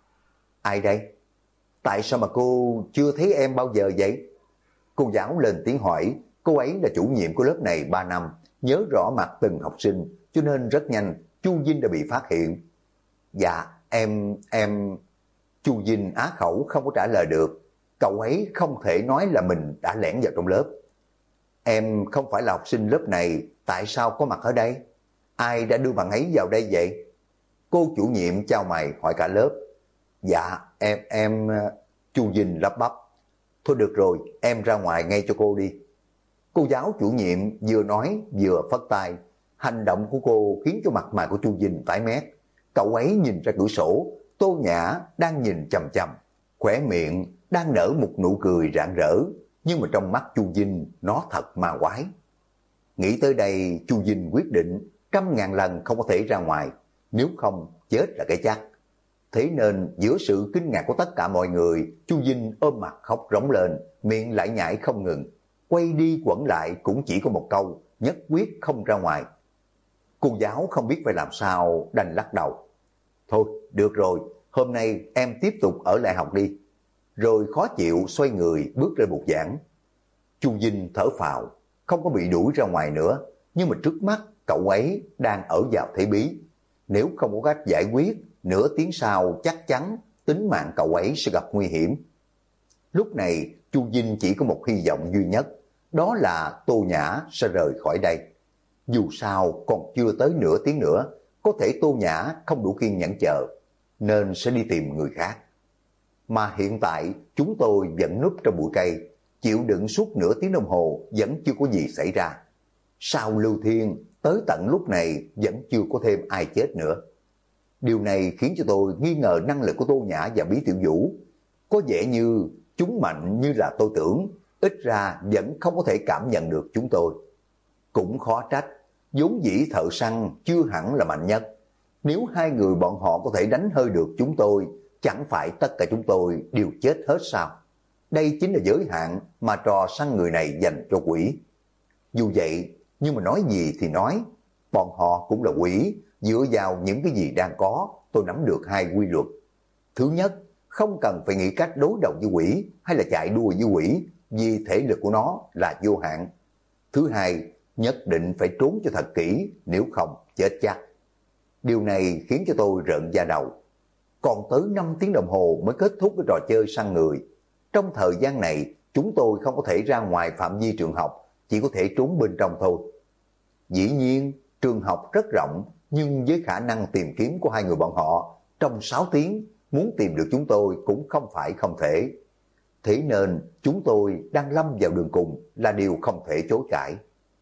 Speaker 1: Ai đây? Tại sao mà cô chưa thấy em bao giờ vậy? Cô giáo lên tiếng hỏi. Cô ấy là chủ nhiệm của lớp này 3 năm, nhớ rõ mặt từng học sinh, cho nên rất nhanh Chu Dinh đã bị phát hiện. Dạ, em... Chu Dinh á khẩu không có trả lời được. Cậu ấy không thể nói là mình đã lẻn vào trong lớp. Em không phải là học sinh lớp này, tại sao có mặt ở đây? Ai đã đưa bạn ấy vào đây vậy? Cô chủ nhiệm chau mày hỏi cả lớp. Dạ, em... Chu Dinh lắp bắp. Thôi được rồi, em ra ngoài ngay cho cô đi. Cô giáo chủ nhiệm vừa nói vừa phất tay. Hành động của cô khiến cho mặt mày của Chu Dinh tái mét. Cậu ấy nhìn ra cửa sổ, Tô Nhã đang nhìn chằm chằm, khóe miệng đang nở một nụ cười rạng rỡ, nhưng mà trong mắt Chu Dinh nó thật ma quái. Nghĩ tới đây, Chu Dinh quyết định 100.000 lần không có thể ra ngoài, nếu không chết là cái chắc. Thế nên giữa sự kinh ngạc của tất cả mọi người, Chu Dinh ôm mặt khóc rống lên, miệng lại nhảy không ngừng. Quay đi quẩn lại cũng chỉ có một câu, nhất quyết không ra ngoài. Cô giáo không biết phải làm sao, đành lắc đầu. Thôi, được rồi, hôm nay em tiếp tục ở lại học đi. Rồi khó chịu xoay người bước lên bục giảng. Chu Dinh thở phào, không có bị đuổi ra ngoài nữa, nhưng mà trước mắt cậu ấy đang ở vào thế bí. Nếu không có cách giải quyết, nửa tiếng sau chắc chắn tính mạng cậu ấy sẽ gặp nguy hiểm. Lúc này Chu Dinh chỉ có một hy vọng duy nhất, đó là Tô Nhã sẽ rời khỏi đây. Dù sao còn chưa tới nửa tiếng nữa, có thể Tô Nhã không đủ kiên nhẫn chờ, nên sẽ đi tìm người khác. Mà hiện tại chúng tôi vẫn núp trong bụi cây, chịu đựng suốt nửa tiếng đồng hồ vẫn chưa có gì xảy ra. Sao Lưu Thiên tới tận lúc này vẫn chưa có thêm ai chết nữa? Điều này khiến cho tôi nghi ngờ năng lực của Tô Nhã và Bí Tiểu Vũ. Có vẻ như chúng mạnh như là tôi tưởng, ít ra vẫn không có thể cảm nhận được chúng tôi. Cũng khó trách, vốn dĩ thợ săn chưa hẳn là mạnh nhất. Nếu hai người bọn họ có thể đánh hơi được chúng tôi, chẳng phải tất cả chúng tôi đều chết hết sao? Đây chính là giới hạn mà trò săn người này dành cho quỷ. Dù vậy, nhưng mà nói gì thì nói, bọn họ cũng là quỷ, dựa vào những cái gì đang có, tôi nắm được 2 quy luật. Thứ nhất, không cần phải nghĩ cách đối đầu với quỷ hay là chạy đua với quỷ, vì thể lực của nó là vô hạn. Thứ hai, nhất định phải trốn cho thật kỹ, nếu không chết chắc. Điều này khiến cho tôi rợn da đầu. còn tới 5 tiếng đồng hồ mới kết thúc cái trò chơi săn người. Trong thời gian này, chúng tôi không có thể ra ngoài phạm vi trường học, chỉ có thể trốn bên trong thôi. Dĩ nhiên, trường học rất rộng, nhưng với khả năng tìm kiếm của hai người bọn họ, trong 6 tiếng, muốn tìm được chúng tôi cũng không phải không thể. Thế nên, chúng tôi đang lâm vào đường cùng là điều không thể chối cãi.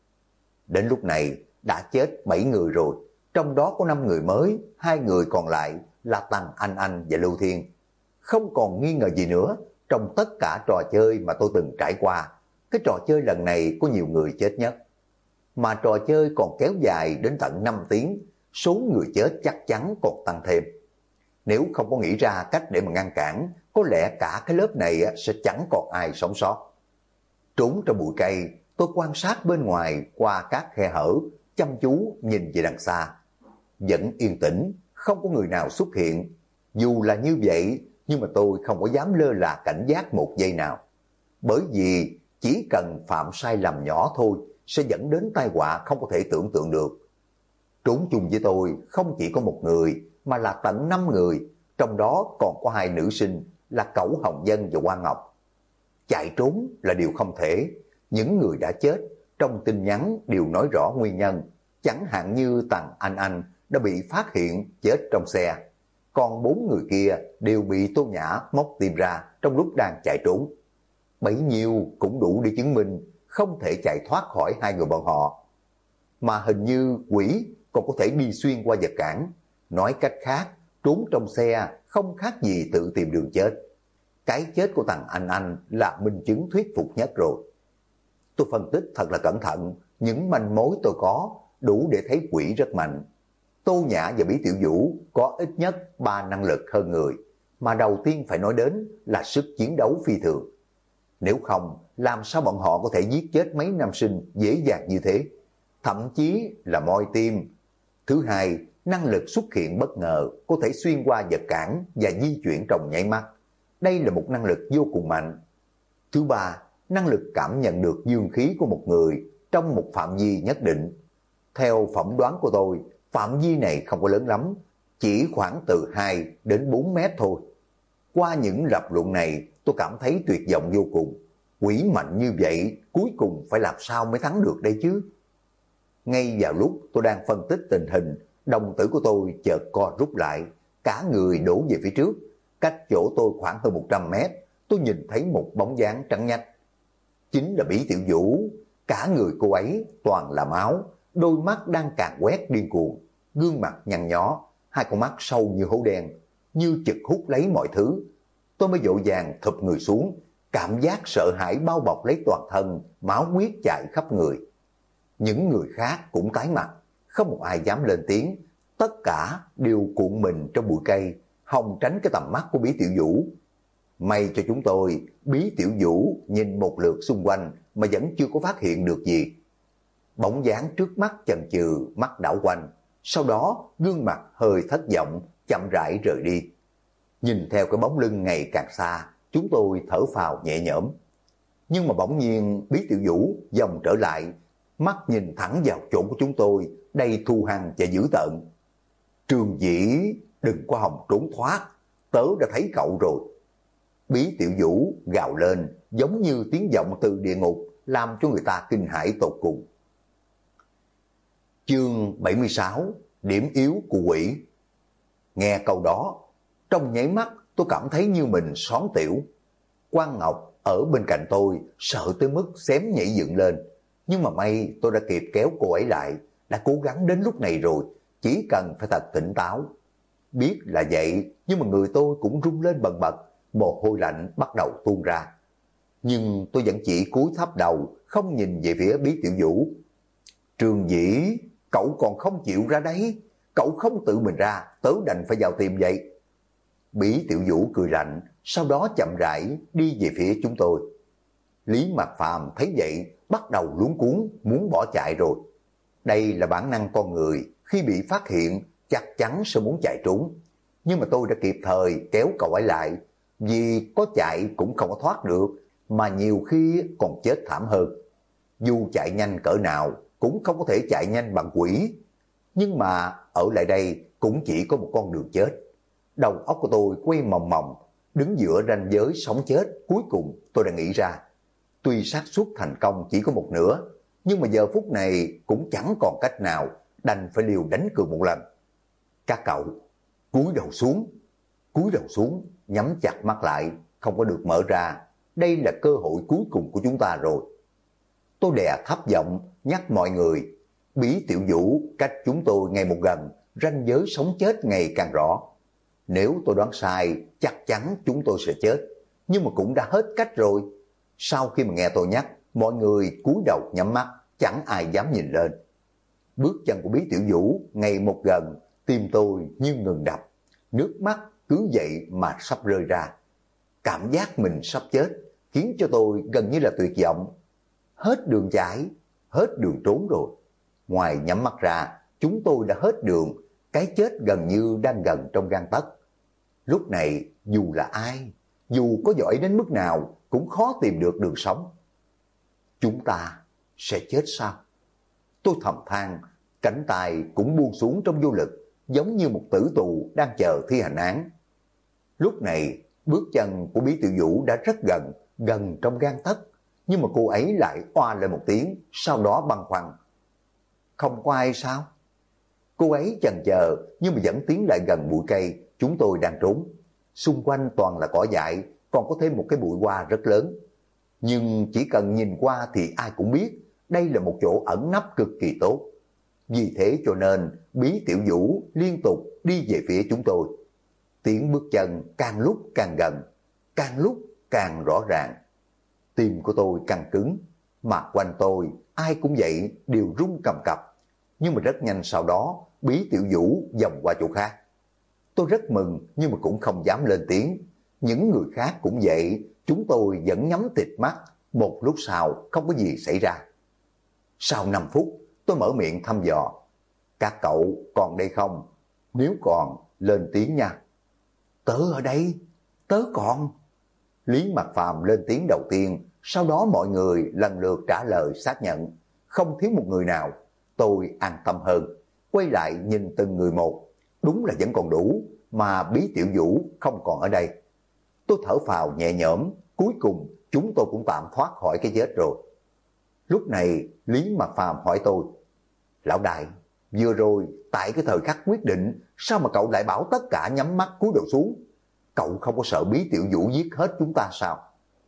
Speaker 1: Đến lúc này, đã chết 7 người rồi, trong đó có 5 người mới, 2 người còn lại là Tằng Anh và Lưu Thiên. Không còn nghi ngờ gì nữa, trong tất cả trò chơi mà tôi từng trải qua, cái trò chơi lần này có nhiều người chết nhất. Mà trò chơi còn kéo dài đến tận 5 tiếng, số người chết chắc chắn còn tăng thêm. Nếu không có nghĩ ra cách để mà ngăn cản, có lẽ cả cái lớp này sẽ chẳng còn ai sống sót. Trốn trong bụi cây, tôi quan sát bên ngoài qua các khe hở, chăm chú nhìn về đằng xa. Vẫn yên tĩnh, không có người nào xuất hiện. Dù là như vậy, nhưng mà tôi không có dám lơ là cảnh giác một giây nào. Bởi vì chỉ cần phạm sai lầm nhỏ thôi, sẽ dẫn đến tai họa không có thể tưởng tượng được. Trốn chung với tôi không chỉ có một người, mà là tận 5 người, trong đó còn có 2 nữ sinh là Cẩu Hồng Dân và Hoa Ngọc. Chạy trốn là điều không thể, những người đã chết trong tin nhắn đều nói rõ nguyên nhân, chẳng hạn như Tằng Anh đã bị phát hiện chết trong xe, còn 4 người kia đều bị Tô Nhã móc tim ra trong lúc đang chạy trốn. Bấy nhiêu cũng đủ để chứng minh không thể chạy thoát khỏi 2 người bọn họ. Mà hình như quỷ còn có thể đi xuyên qua vật cản, nói cách khác, trốn trong xe không khác gì tự tìm đường chết. Cái chết của Tằng Anh là minh chứng thuyết phục nhất rồi. Tôi phân tích thật là cẩn thận, những manh mối tôi có đủ để thấy quỷ rất mạnh. Tô Nhã và Bí Tiểu Vũ có ít nhất 3 năng lực hơn người, mà đầu tiên phải nói đến là sức chiến đấu phi thường. Nếu không, làm sao bọn họ có thể giết chết mấy nam sinh dễ dàng như thế, thậm chí là moi tim. Thứ hai, năng lực xuất hiện bất ngờ, có thể xuyên qua vật cản và di chuyển trong nháy mắt. Đây là một năng lực vô cùng mạnh. Thứ ba, năng lực cảm nhận được dương khí của một người trong một phạm vi nhất định. Theo phỏng đoán của tôi, phạm vi này không có lớn lắm, chỉ khoảng từ 2 đến 4 mét thôi. Qua những lập luận này, tôi cảm thấy tuyệt vọng vô cùng. Quỷ mạnh như vậy, cuối cùng phải làm sao mới thắng được đây chứ? Ngay vào lúc tôi đang phân tích tình hình, đồng tử của tôi chợt co rút lại, cả người đổ về phía trước. Cách chỗ tôi khoảng hơn 100 mét, tôi nhìn thấy một bóng dáng trắng nhách. Chính là Bí Tiểu Vũ, cả người cô ấy toàn là máu, đôi mắt đang càn quét điên cuồng, gương mặt nhăn nhó, 2 con mắt sâu như hố đen, như chực hút lấy mọi thứ. Tôi mới vội vàng thụp người xuống, cảm giác sợ hãi bao bọc lấy toàn thân, máu huyết chảy khắp người. Những người khác cũng tái mặt, không một ai dám lên tiếng, tất cả đều cuộn mình trong bụi cây, hòng tránh cái tầm mắt của Bí Tiểu Vũ. May cho chúng tôi, Bí Tiểu Vũ nhìn một lượt xung quanh mà vẫn chưa có phát hiện được gì. Bóng dáng trước mắt chần chừ, mắt đảo quanh, sau đó gương mặt hơi thất vọng, chậm rãi rời đi. Nhìn theo cái bóng lưng ngày càng xa, chúng tôi thở phào nhẹ nhõm. Nhưng mà bỗng nhiên Bí Tiểu Vũ vòng trở lại, mắt nhìn thẳng vào chỗ của chúng tôi, đầy thù hằn và dữ tợn. Trường Dĩ, đừng có hòng trốn thoát, tớ đã thấy cậu rồi. Bí Tiểu Vũ gào lên giống như tiếng vọng từ địa ngục, làm cho người ta kinh hãi tột cùng. Chương 76, điểm yếu của quỷ. Nghe câu đó, trong nháy mắt tôi cảm thấy như mình xoắn tiểu. Quang Ngọc ở bên cạnh tôi sợ tới mức xém nhảy dựng lên, nhưng mà may tôi đã kịp kéo cô ấy lại, đã cố gắng đến lúc này rồi, chỉ cần phải thật tỉnh táo. Biết là vậy, nhưng mà người tôi cũng run lên bần bật, mồ hôi lạnh bắt đầu tuôn ra. Nhưng tôi vẫn chỉ cúi thấp đầu, không nhìn về phía Bí Tiểu Vũ. Trường Dĩ, cậu còn không chịu ra đấy, cậu không tự mình ra, tớ đành phải vào tìm vậy. Bí Tiểu Vũ cười lạnh, sau đó chậm rãi đi về phía chúng tôi. Lý Mạc Phàm thấy vậy, bắt đầu luống cuống, muốn bỏ chạy rồi. Đây là bản năng con người, khi bị phát hiện, chắc chắn sẽ muốn chạy trốn. Nhưng mà tôi đã kịp thời kéo cậu ấy lại, vì có chạy cũng không có thoát được, mà nhiều khi còn chết thảm hơn. Dù chạy nhanh cỡ nào, cũng không có thể chạy nhanh bằng quỷ. Nhưng mà ở lại đây cũng chỉ có một con đường chết. Đầu óc của tôi quay mòng mòng, đứng giữa ranh giới sống chết. Cuối cùng tôi đã nghĩ ra, tuy xác suất thành công chỉ có một nửa, nhưng mà giờ phút này cũng chẳng còn cách nào, đành phải liều đánh cược một lần. Các cậu, cúi đầu xuống, cúi đầu xuống, nhắm chặt mắt lại, không có được mở ra. Đây là cơ hội cuối cùng của chúng ta rồi. Tôi đè thấp giọng nhắc mọi người, Bí Tiểu Vũ cách chúng tôi ngày một gần, ranh giới sống chết ngày càng rõ. Nếu tôi đoán sai, chắc chắn chúng tôi sẽ chết, nhưng mà cũng đã hết cách rồi. Sau khi mà nghe tôi nhắc, mọi người cúi đầu nhắm mắt, chẳng ai dám nhìn lên. Bước chân của Bí Tiểu Vũ ngày một gần, tim tôi như ngừng đập, nước mắt cứ vậy mà sắp rơi ra. Cảm giác mình sắp chết khiến cho tôi gần như là tuyệt vọng. Hết đường chạy, hết đường trốn rồi. Ngoài nhắm mắt ra, chúng tôi đã hết đường, cái chết gần như đang gần trong gang tấc. Lúc này dù là ai, dù có giỏi đến mức nào cũng khó tìm được đường sống. Chúng ta sẽ chết sao? Tôi thầm than, cánh tay cũng buông xuống trong vô lực, giống như một tử tù đang chờ thi hành án. Lúc này, bước chân của Bí Tiểu Vũ đã rất gần, gần trong gang tấc, nhưng mà cô ấy lại oa lên một tiếng, sau đó băn khoăn. Không có ai sao? Cô ấy chần chờ nhưng mà vẫn tiến lại gần bụi cây chúng tôi đang trốn. Xung quanh toàn là cỏ dại, còn có thêm một cái bụi hoa rất lớn. Nhưng chỉ cần nhìn qua thì ai cũng biết đây là một chỗ ẩn nấp cực kỳ tốt. Vì thế cho nên Bí Tiểu Vũ liên tục đi về phía chúng tôi. Tiếng bước chân càng lúc càng gần, càng lúc càng rõ ràng. Tim của tôi căng cứng, mà quanh tôi ai cũng vậy đều run cầm cập. Nhưng mà rất nhanh sau đó Bí Tiểu Vũ vòng qua chỗ khác. Tôi rất mừng nhưng mà cũng không dám lên tiếng. Những người khác cũng vậy, chúng tôi vẫn nhắm tịt mắt. Một lúc sau không có gì xảy ra. Sau 5 phút tôi mở miệng thăm dò. Các cậu còn đây không? Nếu còn, lên tiếng nha. Tớ ở đây, tớ còn. Lý Mạc Phàm lên tiếng đầu tiên, sau đó mọi người lần lượt trả lời xác nhận. Không thiếu một người nào. Tôi an tâm hơn, quay lại nhìn từng người một. Đúng là vẫn còn đủ, mà Bí Tiểu Vũ không còn ở đây. Tôi thở phào nhẹ nhõm, cuối cùng chúng tôi cũng tạm thoát khỏi cái chết rồi. Lúc này Lý Mạc Phàm hỏi tôi, Lão đại, vừa rồi tại cái thời khắc quyết định, sao mà cậu lại bảo tất cả nhắm mắt cúi đầu xuống? Cậu không có sợ Bí Tiểu Vũ giết hết chúng ta sao?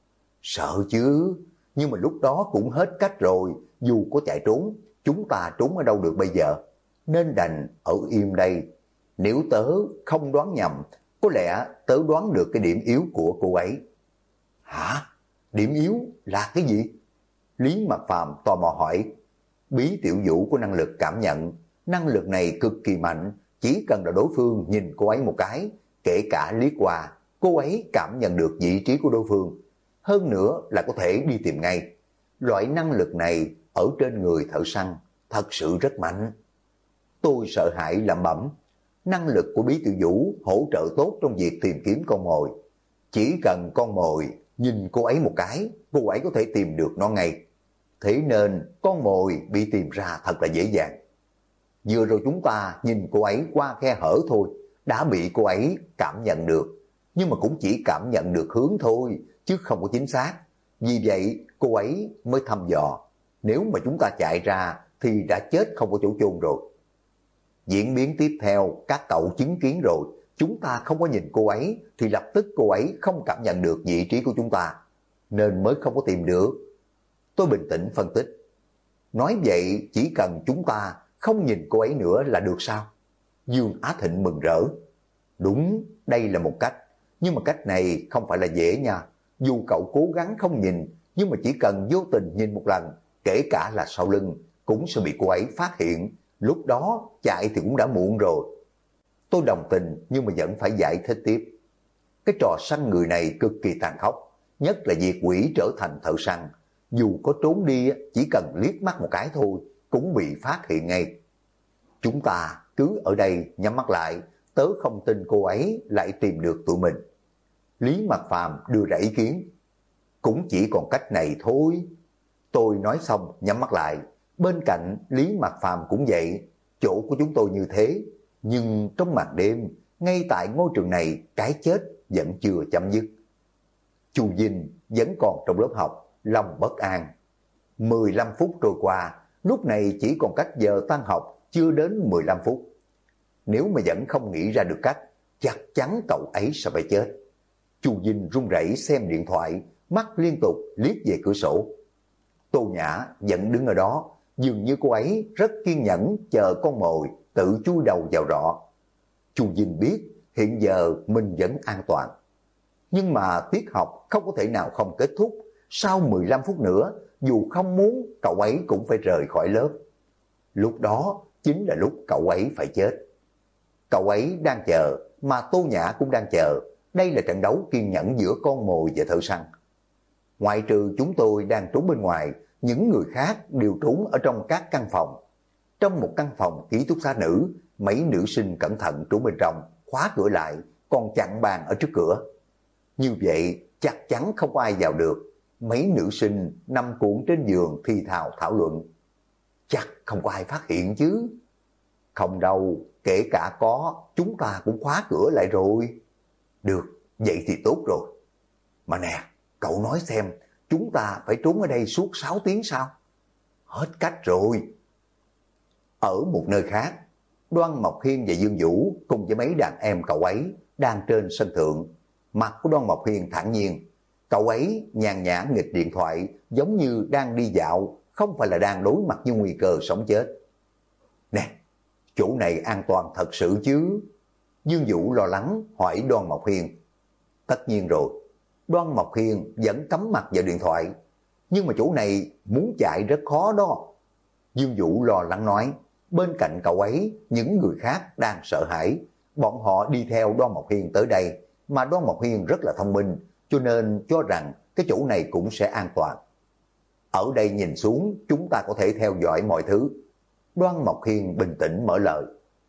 Speaker 1: Sợ chứ, nhưng mà lúc đó cũng hết cách rồi. Dù có chạy trốn, chúng ta trốn ở đâu được bây giờ? Nên đành ở im đây. Nếu tớ không đoán nhầm, có lẽ tớ đoán được cái điểm yếu của cô ấy. Hả? Điểm yếu là cái gì? Lý Mạc Phàm tò mò hỏi. Bí Tiểu Vũ có năng lực cảm nhận. Năng lực này cực kỳ mạnh. Chỉ cần là đối phương nhìn cô ấy một cái, kể cả liếc qua, cô ấy cảm nhận được vị trí của đối phương. Hơn nữa là có thể đi tìm ngay. Loại năng lực này ở trên người thợ săn thật sự rất mạnh. Tôi sợ hãi lẩm bẩm. Năng lực của Bí Tiểu Vũ hỗ trợ tốt trong việc tìm kiếm con mồi. Chỉ cần con mồi nhìn cô ấy một cái, cô ấy có thể tìm được nó ngay. Thế nên con mồi bị tìm ra thật là dễ dàng. Vừa rồi chúng ta nhìn cô ấy qua khe hở thôi, đã bị cô ấy cảm nhận được. Nhưng mà cũng chỉ cảm nhận được hướng thôi, chứ không có chính xác. Vì vậy cô ấy mới thăm dò. Nếu mà chúng ta chạy ra thì đã chết không có chỗ chôn rồi. Diễn biến tiếp theo các cậu chứng kiến rồi. Chúng ta không có nhìn cô ấy thì lập tức cô ấy không cảm nhận được vị trí của chúng ta, nên mới không có tìm được. Tôi bình tĩnh phân tích. Nói vậy chỉ cần chúng ta không nhìn cô ấy nữa là được sao? Dương Á Thịnh mừng rỡ. Đúng, đây là một cách. Nhưng mà cách này không phải là dễ nha. Dù cậu cố gắng không nhìn, nhưng mà chỉ cần vô tình nhìn một lần, kể cả là sau lưng, cũng sẽ bị cô ấy phát hiện. Lúc đó chạy thì cũng đã muộn rồi. Tôi đồng tình nhưng mà vẫn phải giải thích tiếp. Cái trò săn người này cực kỳ tàn khốc, nhất là việc quỷ trở thành thợ săn. Dù có trốn đi, chỉ cần liếc mắt một cái thôi, cũng bị phát hiện ngay. Chúng ta cứ ở đây nhắm mắt lại, tớ không tin cô ấy lại tìm được tụi mình. Lý Mạc Phàm đưa ra ý kiến. Cũng chỉ còn cách này thôi. Tôi nói xong nhắm mắt lại. Bên cạnh Lý Mạc Phàm cũng vậy. Chỗ của chúng tôi như thế. Nhưng trong màn đêm, ngay tại ngôi trường này cái chết vẫn chưa chấm dứt. Chu Dinh vẫn còn trong lớp học, lòng bất an. 15 phút trôi qua, lúc này chỉ còn cách giờ tan học chưa đến 15 phút. Nếu mà vẫn không nghĩ ra được cách, chắc chắn cậu ấy sẽ phải chết. Chu Dinh run rẩy xem điện thoại, mắt liên tục liếc về cửa sổ. Tô Nhã vẫn đứng ở đó, dường như cô ấy rất kiên nhẫn chờ con mồi tự chui đầu vào rọ. Chu Dinh biết hiện giờ mình vẫn an toàn. Nhưng mà tiết học không có thể nào không kết thúc. Sau 15 phút nữa, dù không muốn, cậu ấy cũng phải rời khỏi lớp. Lúc đó chính là lúc cậu ấy phải chết. Cậu ấy đang chờ, mà Tô Nhã cũng đang chờ. Đây là trận đấu kiên nhẫn giữa con mồi và thợ săn. Ngoại trừ chúng tôi đang trốn bên ngoài, những người khác đều trốn ở trong các căn phòng. Trong một căn phòng ký túc xá nữ, mấy nữ sinh cẩn thận trốn bên trong, khóa cửa lại, còn chặn bàn ở trước cửa. Như vậy chắc chắn không có ai vào được. Mấy nữ sinh nằm cuộn trên giường thì thào thảo luận. Chắc không có ai phát hiện chứ. Không đâu, kể cả có, chúng ta cũng khóa cửa lại rồi. Được, vậy thì tốt rồi. Mà nè, cậu nói xem, chúng ta phải trốn ở đây suốt 6 tiếng sao? Hết cách rồi. Ở một nơi khác, Đoan Mộc Hiên và Dương Vũ cùng với mấy đàn em cậu ấy đang trên sân thượng. Mặt của Đoan Mộc Hiên thản nhiên. Cậu ấy nhàn nhã nghịch điện thoại giống như đang đi dạo, không phải là đang đối mặt với nguy cơ sống chết. Nè, chỗ này an toàn thật sự chứ? Dương Vũ lo lắng hỏi Đoan Mộc Hiên. Tất nhiên rồi. Đoan Mộc Hiên vẫn cắm mặt vào điện thoại. Nhưng mà chỗ này muốn chạy rất khó đó. Dương Vũ lo lắng nói. Bên cạnh cậu ấy, những người khác đang sợ hãi. Bọn họ đi theo Đoan Mộc Hiên tới đây. Mà Đoan Mộc Hiên rất là thông minh, cho nên cho rằng cái chỗ này cũng sẽ an toàn. Ở đây nhìn xuống, chúng ta có thể theo dõi mọi thứ. Đoan Mộc Hiên bình tĩnh mở lời.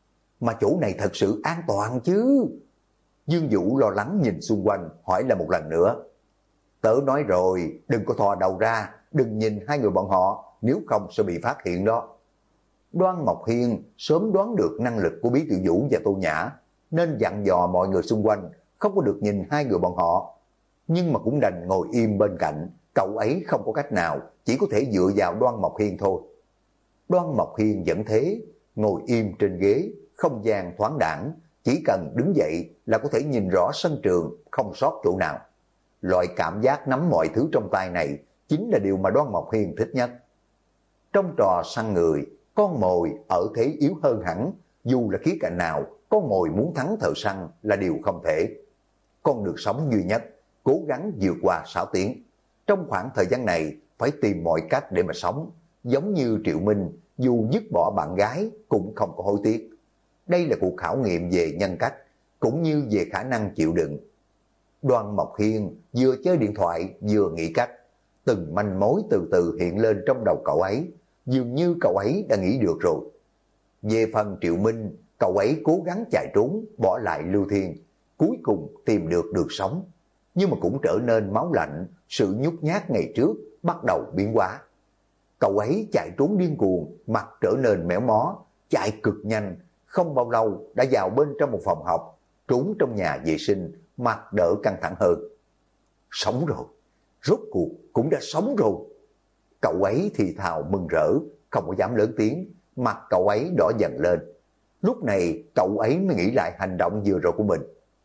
Speaker 1: Mà chỗ này thật sự an toàn chứ? Dương Vũ lo lắng nhìn xung quanh, hỏi lại một lần nữa. Tớ nói rồi, đừng có thò đầu ra, đừng nhìn hai người bọn họ, nếu không sẽ bị phát hiện đó. Đoan Mộc Hiên sớm đoán được năng lực của Bí Tiểu Vũ và Tô Nhã, nên dặn dò mọi người xung quanh không có được nhìn hai người bọn họ. Nhưng mà cũng đành ngồi im bên cạnh, cậu ấy không có cách nào, chỉ có thể dựa vào Đoan Mộc Hiên thôi. Đoan Mộc Hiên vẫn thế, ngồi im trên ghế, không gian thoáng đãng, chỉ cần đứng dậy là có thể nhìn rõ sân trường, không sót chỗ nào. Loại cảm giác nắm mọi thứ trong tay này chính là điều mà Đoan Mộc Hiên thích nhất. Trong trò săn người, con mồi ở thế yếu hơn hẳn, dù là khía cạnh nào, con mồi muốn thắng thợ săn là điều không thể. Con đường sống duy nhất, cố gắng vượt qua 6 tiếng. Trong khoảng thời gian này, phải tìm mọi cách để mà sống. Giống như Triệu Minh, dù dứt bỏ bạn gái cũng không có hối tiếc. Đây là cuộc khảo nghiệm về nhân cách, cũng như về khả năng chịu đựng. Đoan Mộc Hiên vừa chơi điện thoại vừa nghĩ cách. Từng manh mối từ từ hiện lên trong đầu cậu ấy. Dường như cậu ấy đã nghĩ được rồi. Về phần Triệu Minh, cậu ấy cố gắng chạy trốn, bỏ lại Lưu Thiên. Cuối cùng tìm được đường sống. Nhưng mà cũng trở nên máu lạnh, sự nhút nhát ngày trước bắt đầu biến hóa. Cậu ấy chạy trốn điên cuồng, mặt trở nên méo mó, chạy cực nhanh. Không bao lâu đã vào bên trong một phòng học, trốn trong nhà vệ sinh, mặt đỡ căng thẳng hơn. Sống rồi, rốt cuộc cũng đã sống rồi. Cậu ấy thì thào mừng rỡ, không có dám lớn tiếng, mặt cậu ấy đỏ dần lên. Lúc này cậu ấy mới nghĩ lại hành động vừa rồi của mình.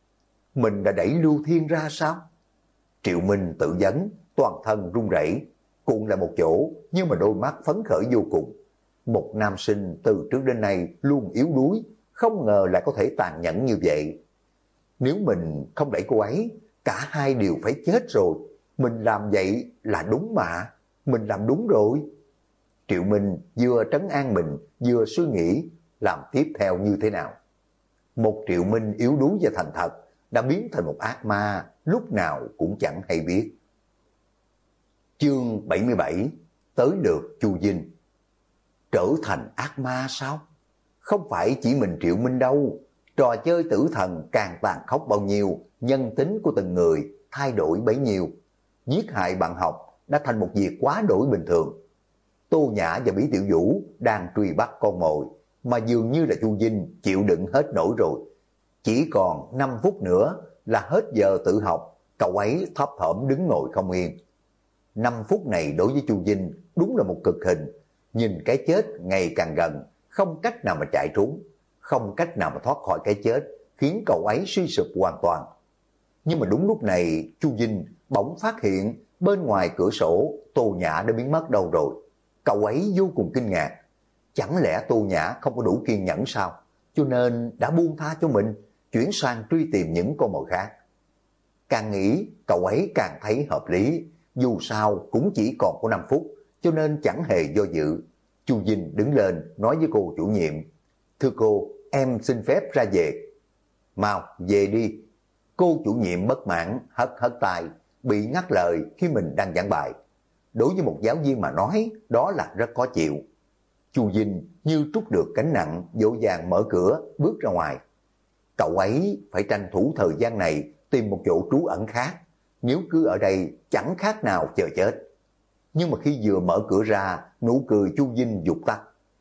Speaker 1: Mình đã đẩy Lưu Thiên ra sao? Triệu Minh tự vấn, toàn thân run rẩy, cuộn lại một chỗ, nhưng mà đôi mắt phấn khởi vô cùng. Một nam sinh từ trước đến nay luôn yếu đuối, không ngờ lại có thể tàn nhẫn như vậy. Nếu mình không đẩy cô ấy, cả hai đều phải chết rồi. Mình làm vậy là đúng mà, mình làm đúng rồi. Triệu Minh vừa trấn an mình, vừa suy nghĩ làm tiếp theo như thế nào. Một Triệu Minh yếu đuối và thành thật đã biến thành một ác ma, lúc nào cũng chẳng hay biết. Chương 77, tới lượt Chu Dinh. Trở thành ác ma sao? Không phải chỉ mình Triệu Minh đâu. Trò chơi tử thần càng tàn khốc bao nhiêu, nhân tính của từng người thay đổi bấy nhiêu. Giết hại bạn học đã thành một việc quá đổi bình thường. Tô Nhã và Bí Tiểu Vũ đang truy bắt con mồi, mà dường như là Chu Dinh chịu đựng hết nổi rồi. Chỉ còn 5 phút nữa là hết giờ tự học, cậu ấy thấp thỏm đứng ngồi không yên. 5 phút này đối với Chu Vinh đúng là một cực hình, nhìn cái chết ngày càng gần, không cách nào mà chạy trốn, không cách nào mà thoát khỏi cái chết, khiến cậu ấy suy sụp hoàn toàn. Nhưng mà đúng lúc này, Chu Vinh bỗng phát hiện bên ngoài cửa sổ Tô Nhã đã biến mất đâu rồi. Cậu ấy vô cùng kinh ngạc. Chẳng lẽ Tô Nhã không có đủ kiên nhẫn sao? Cho nên đã buông tha cho mình, chuyển sang truy tìm những con mồi khác. Càng nghĩ, cậu ấy càng thấy hợp lý. Dù sao cũng chỉ còn có 5 phút, cho nên chẳng hề do dự. Chu Vinh đứng lên nói với cô chủ nhiệm: "Thưa cô, em xin phép ra về." "Mau, về đi." Cô chủ nhiệm bất mãn hất hất tay, bị ngắt lời khi mình đang giảng bài. Đối với một giáo viên mà nói, đó là rất khó chịu. Chu Vinh như trút được gánh nặng, dỗ dàng mở cửa bước ra ngoài. Cậu ấy phải tranh thủ thời gian này tìm một chỗ trú ẩn khác, nếu cứ ở đây chẳng khác nào chờ chết. Nhưng mà khi vừa mở cửa ra, nụ cười Chu Vinh vụt tắt.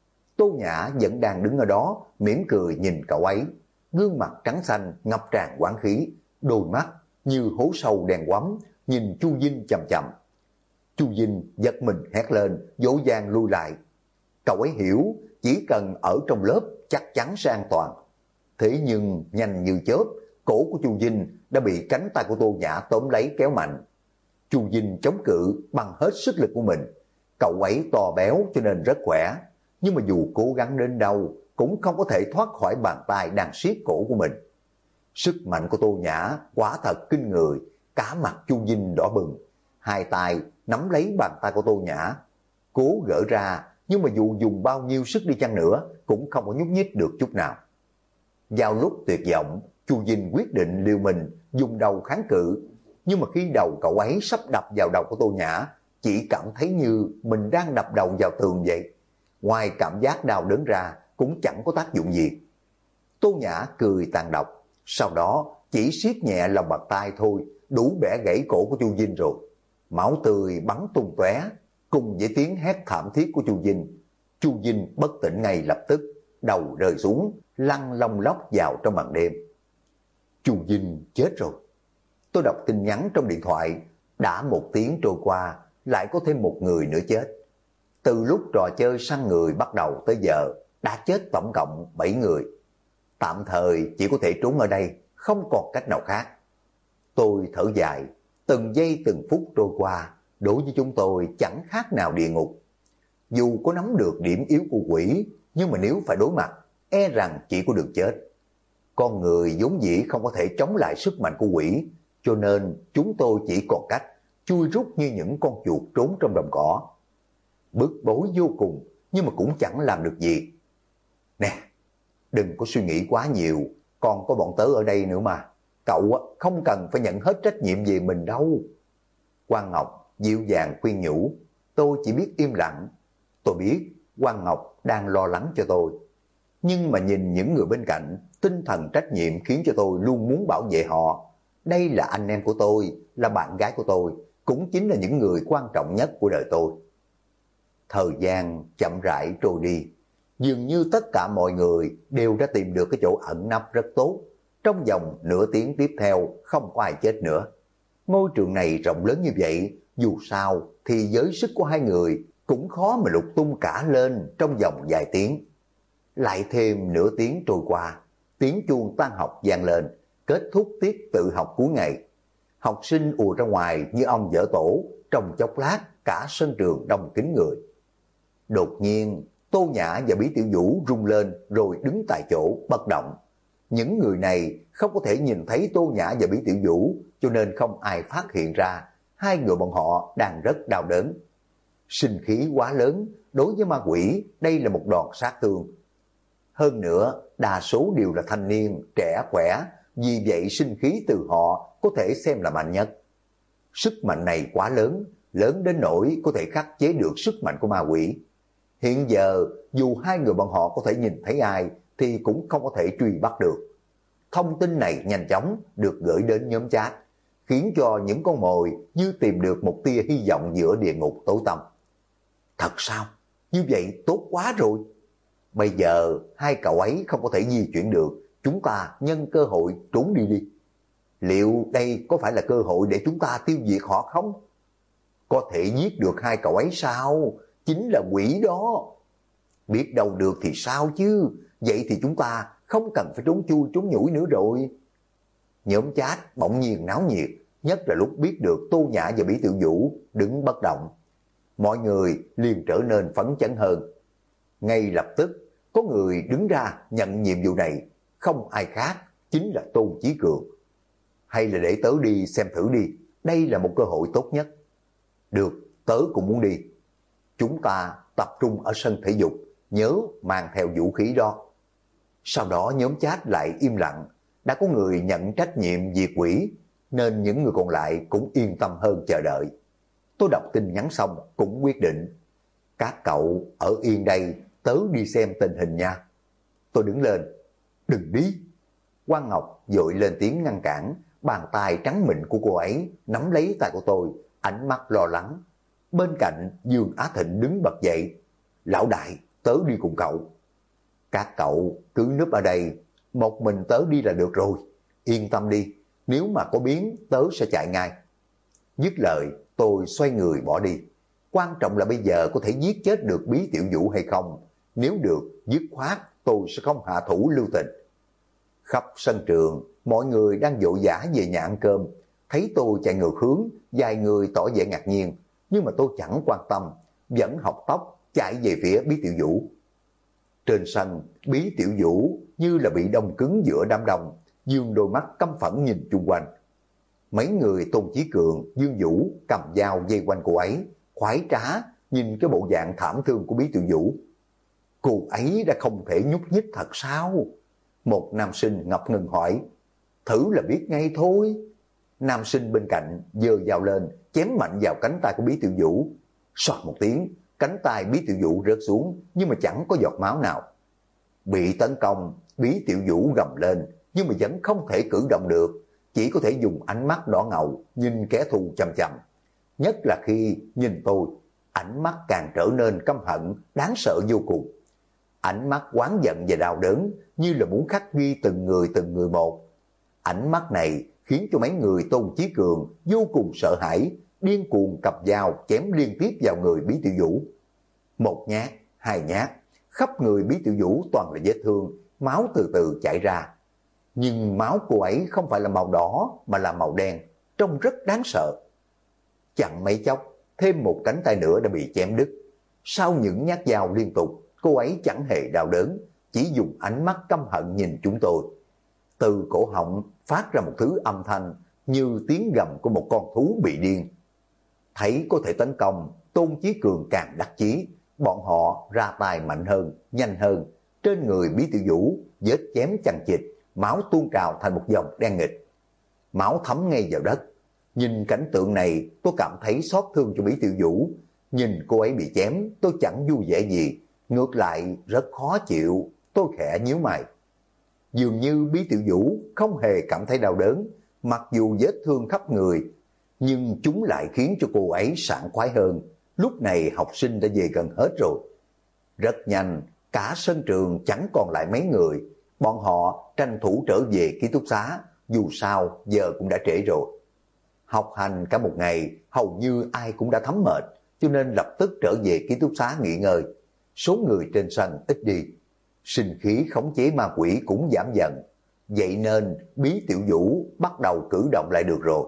Speaker 1: Tô Nhã vẫn đang đứng ở đó, mỉm cười nhìn cậu ấy, gương mặt trắng xanh ngập tràn oán khí, đôi mắt như hố sâu đen quắm, nhìn Chu Vinh chằm chằm. Chu Vinh giật mình hét lên, dỗ dàng lui lại. Cậu ấy hiểu chỉ cần ở trong lớp chắc chắn sẽ an toàn. Thế nhưng nhanh như chớp, cổ của Chu Vinh đã bị cánh tay của Tô Nhã tóm lấy kéo mạnh. Chu Vinh chống cự bằng hết sức lực của mình. Cậu ấy to béo cho nên rất khỏe, nhưng mà dù cố gắng đến đâu cũng không có thể thoát khỏi bàn tay đang siết cổ của mình. Sức mạnh của Tô Nhã quả thật kinh người, cả mặt Chu Vinh đỏ bừng. Hai tay nắm lấy bàn tay của Tô Nhã, cố gỡ ra, nhưng mà dù dùng bao nhiêu sức đi chăng nữa cũng không có nhúc nhích được chút nào. Vào lúc tuyệt vọng, Chu Vinh quyết định liều mình dùng đầu kháng cự, nhưng mà khi đầu cậu ấy sắp đập vào đầu của Tô Nhã, chỉ cảm thấy như mình đang đập đầu vào tường vậy. Ngoài cảm giác đau đớn ra cũng chẳng có tác dụng gì. Tô Nhã cười tàn độc, sau đó chỉ siết nhẹ lòng bàn tay thôi, đủ bẻ gãy cổ của Chu Vinh rồi. Máu tươi bắn tung tóe, cùng với tiếng hét thảm thiết của Chu Vinh bất tỉnh ngay lập tức, đầu rơi xuống, lăn lông lóc vào trong màn đêm. Chu Vinh chết rồi. Tôi đọc tin nhắn trong điện thoại, đã 1 tiếng trôi qua, lại có thêm một người nữa chết. Từ lúc trò chơi săn người bắt đầu tới giờ, đã chết tổng cộng 7 người. Tạm thời chỉ có thể trốn ở đây, không còn cách nào khác. Tôi thở dài, từng giây từng phút trôi qua, đối với chúng tôi chẳng khác nào địa ngục. Dù có nắm được điểm yếu của quỷ, nhưng mà nếu phải đối mặt, e rằng chỉ có đường chết. Con người vốn dĩ không có thể chống lại sức mạnh của quỷ, cho nên chúng tôi chỉ còn cách chui rút như những con chuột trốn trong đồng cỏ. Bức bối vô cùng, nhưng mà cũng chẳng làm được gì. Nè, đừng có suy nghĩ quá nhiều, còn có bọn tớ ở đây nữa mà. Cậu không cần phải nhận hết trách nhiệm về mình đâu. Quang Ngọc dịu dàng khuyên nhủ. Tôi chỉ biết im lặng. Tôi biết Quang Ngọc đang lo lắng cho tôi. Nhưng mà nhìn những người bên cạnh, tinh thần trách nhiệm khiến cho tôi luôn muốn bảo vệ họ. Đây là anh em của tôi, là bạn gái của tôi, cũng chính là những người quan trọng nhất của đời tôi. Thời gian chậm rãi trôi đi. Dường như tất cả mọi người đều đã tìm được cái chỗ ẩn nấp rất tốt. Trong vòng nửa tiếng tiếp theo không có ai chết nữa. Ngôi trường này rộng lớn như vậy, dù sao thì với sức của hai người cũng khó mà lục tung cả lên trong vòng vài tiếng. Lại thêm nửa tiếng trôi qua, tiếng chuông tan học vang lên, kết thúc tiết tự học cuối ngày. Học sinh ùa ra ngoài như ong dở tổ, trong chốc lát cả sân trường đông kín người. Đột nhiên, Tô Nhã và Bí Tiểu Vũ rung lên rồi đứng tại chỗ bất động. Những người này không có thể nhìn thấy Tô Nhã và Bí Tiểu Vũ, cho nên không ai phát hiện ra hai người bọn họ đang rất đau đớn. Sinh khí quá lớn, đối với ma quỷ đây là một đòn sát thương. Hơn nữa, đa số đều là thanh niên, trẻ khỏe, vì vậy sinh khí từ họ có thể xem là mạnh nhất. Sức mạnh này quá lớn, lớn đến nỗi có thể khắc chế được sức mạnh của ma quỷ. Hiện giờ, dù hai người bọn họ có thể nhìn thấy ai, thì cũng không có thể truy bắt được. Thông tin này nhanh chóng được gửi đến nhóm chat, khiến cho những con mồi như tìm được một tia hy vọng giữa địa ngục tối tăm. Thật sao? Như vậy tốt quá rồi. Bây giờ hai cậu ấy không có thể di chuyển được, chúng ta nhân cơ hội trốn đi đi. Liệu đây có phải là cơ hội để chúng ta tiêu diệt họ không? Có thể giết được hai cậu ấy sao? Chính là quỷ đó. Biết đâu được thì sao chứ? Vậy thì chúng ta không cần phải trốn chui trốn nhủi nữa rồi. Nhóm chat bỗng nhiên náo nhiệt, nhất là lúc biết được Tô Nhã và Bỉ Tiểu Vũ đứng bất động. Mọi người liền trở nên phấn chấn hơn. Ngay lập tức có người đứng ra nhận nhiệm vụ này, không ai khác chính là Tôn Chí Cường. Hay là để tớ đi xem thử đi, đây là một cơ hội tốt nhất. Được, tớ cũng muốn đi. Chúng ta tập trung ở sân thể dục, nhớ mang theo vũ khí đó. Sau đó nhóm chat lại im lặng, đã có người nhận trách nhiệm diệt quỷ, nên những người còn lại cũng yên tâm hơn chờ đợi. Tôi đọc tin nhắn xong cũng quyết định, các cậu ở yên đây, tớ đi xem tình hình nha. Tôi đứng lên, đừng đi. Quang Ngọc vội lên tiếng ngăn cản, bàn tay trắng mịn của cô ấy nắm lấy tay của tôi, ánh mắt lo lắng. Bên cạnh Dương Á Thịnh đứng bật dậy, lão đại, tớ đi cùng cậu. Các cậu cứ núp ở đây, một mình tớ đi là được rồi, yên tâm đi, nếu mà có biến tớ sẽ chạy ngay. Dứt lời, tôi xoay người bỏ đi. Quan trọng là bây giờ có thể giết chết được Bí Tiểu Vũ hay không, nếu được, dứt khoát tôi sẽ không hạ thủ lưu tình. Khắp sân trường, mọi người đang vội vã về nhà ăn cơm, thấy tôi chạy ngược hướng, vài người tỏ vẻ ngạc nhiên, nhưng mà tôi chẳng quan tâm, vẫn học tốc chạy về phía Bí Tiểu Vũ. Trên sân, Bí Tiểu Vũ như là bị đông cứng giữa đám đông, dương đôi mắt căm phẫn nhìn chung quanh. Mấy người Tôn Chí Cường, Dương Vũ cầm dao dây quanh cô ấy, khoái trá nhìn cái bộ dạng thảm thương của Bí Tiểu Vũ. Cô ấy đã không thể nhúc nhích thật sao? Một nam sinh ngập ngừng hỏi. Thử là biết ngay thôi. Nam sinh bên cạnh giơ dao lên, chém mạnh vào cánh tay của Bí Tiểu Vũ. Xoạt một tiếng, cánh tay Bí Tiểu Vũ rớt xuống, nhưng mà chẳng có giọt máu nào. Bị tấn công, Bí Tiểu Vũ gầm lên, nhưng mà vẫn không thể cử động được, chỉ có thể dùng ánh mắt đỏ ngầu nhìn kẻ thù chằm chằm. Nhất là khi nhìn tôi, ánh mắt càng trở nên căm hận, đáng sợ vô cùng. Ánh mắt oán giận và đau đớn như là muốn khắc ghi từng người một. Ánh mắt này khiến cho mấy người Tôn Chí Cường vô cùng sợ hãi, điên cuồng cặp dao chém liên tiếp vào người Bí Tiểu Vũ. Một nhát, hai nhát, khắp người Bí Tiểu Vũ toàn là vết thương, máu từ từ chảy ra. Nhưng máu cô ấy không phải là màu đỏ mà là màu đen, trông rất đáng sợ. Chẳng mấy chốc, thêm một cánh tay nữa đã bị chém đứt. Sau những nhát dao liên tục, cô ấy chẳng hề đau đớn, chỉ dùng ánh mắt căm hận nhìn chúng tôi. Từ cổ họng phát ra một thứ âm thanh như tiếng gầm của một con thú bị điên. Thấy có thể tấn công, Tôn Chí Cường càng đắc chí, bọn họ ra tay mạnh hơn, nhanh hơn. Trên người Bí Tiểu Vũ, vết chém chằng chịt, máu tuôn trào thành một dòng đen nghịch. Máu thấm ngay vào đất. Nhìn cảnh tượng này, tôi cảm thấy xót thương cho Bí Tiểu Vũ. Nhìn cô ấy bị chém, tôi chẳng vui vẻ gì, ngược lại rất khó chịu. Tôi khẽ nhíu mày. Dường như Bí Tiểu Vũ không hề cảm thấy đau đớn, mặc dù vết thương khắp người, nhưng chúng lại khiến cho cô ấy sảng khoái hơn. Lúc này học sinh đã về gần hết rồi. Rất nhanh, cả sân trường chẳng còn lại mấy người. Bọn họ tranh thủ trở về ký túc xá, dù sao giờ cũng đã trễ rồi. Học hành cả một ngày, hầu như ai cũng đã thấm mệt, cho nên lập tức trở về ký túc xá nghỉ ngơi. Số người trên sân ít đi, sinh khí khống chế ma quỷ cũng giảm dần. Vậy nên Bí Tiểu Vũ bắt đầu cử động lại được rồi.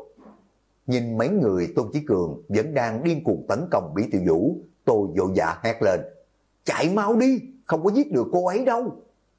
Speaker 1: Nhìn mấy người Tôn Chí Cường vẫn đang điên cuồng tấn công Bí Tiểu Vũ, tôi vội vã hét lên. Chạy mau đi, không có giết được cô ấy đâu.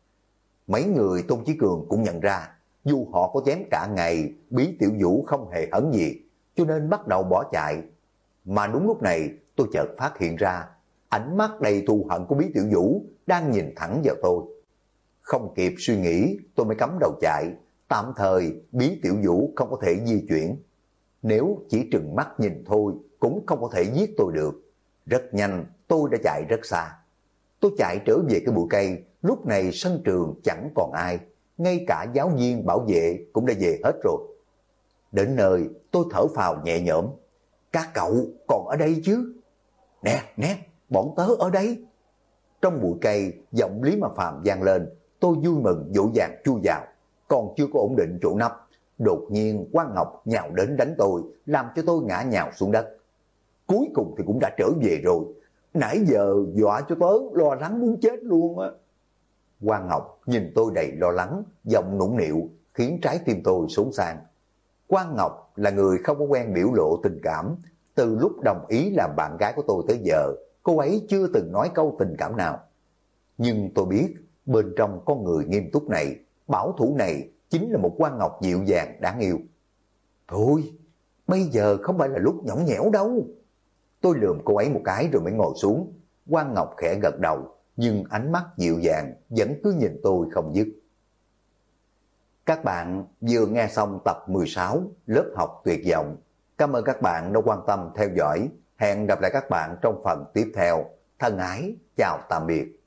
Speaker 1: Mấy người Tôn Chí Cường cũng nhận ra, dù họ có chém cả ngày, Bí Tiểu Vũ không hề hấn gì, cho nên bắt đầu bỏ chạy. Mà đúng lúc này tôi chợt phát hiện ra, ánh mắt đầy thù hận của Bí Tiểu Vũ đang nhìn thẳng vào tôi. Không kịp suy nghĩ, tôi mới cắm đầu chạy. Tạm thời Bí Tiểu Vũ không có thể di chuyển. Nếu chỉ trừng mắt nhìn thôi cũng không có thể giết tôi được. Rất nhanh tôi đã chạy rất xa. Tôi chạy trở về cái bụi cây. Lúc này sân trường chẳng còn ai, ngay cả giáo viên bảo vệ cũng đã về hết rồi. Đến nơi tôi thở phào nhẹ nhõm. Các cậu còn ở đây chứ? Nè, bọn tớ ở đây. Trong bụi cây, giọng Lý Mà Phàm vang lên. Tôi vui mừng vội vàng chui vào, còn chưa có ổn định chỗ nắp, đột nhiên Quang Ngọc nhào đến đánh tôi, làm cho tôi ngã nhào xuống đất. Cuối cùng thì cũng đã trở về rồi, nãy giờ dọa cho tớ lo lắng muốn chết luôn á. Quang Ngọc nhìn tôi đầy lo lắng, giọng nũng nịu khiến trái tim tôi xốn sang. Quang Ngọc là người không có quen biểu lộ tình cảm, từ lúc đồng ý làm bạn gái của tôi tới giờ, cô ấy chưa từng nói câu tình cảm nào. Nhưng tôi biết bên trong con người nghiêm túc này, bảo thủ này chính là một Quang Ngọc dịu dàng đáng yêu. Thôi, bây giờ không phải là lúc nhõng nhẽo đâu. Tôi lườm cô ấy một cái rồi mới ngồi xuống. Quang Ngọc khẽ gật đầu, nhưng ánh mắt dịu dàng vẫn cứ nhìn tôi không dứt. Các bạn vừa nghe xong tập 16 lớp học tuyệt vọng. Cảm ơn các bạn đã quan tâm theo dõi. Hẹn gặp lại các bạn trong phần tiếp theo. Thân ái, chào tạm biệt.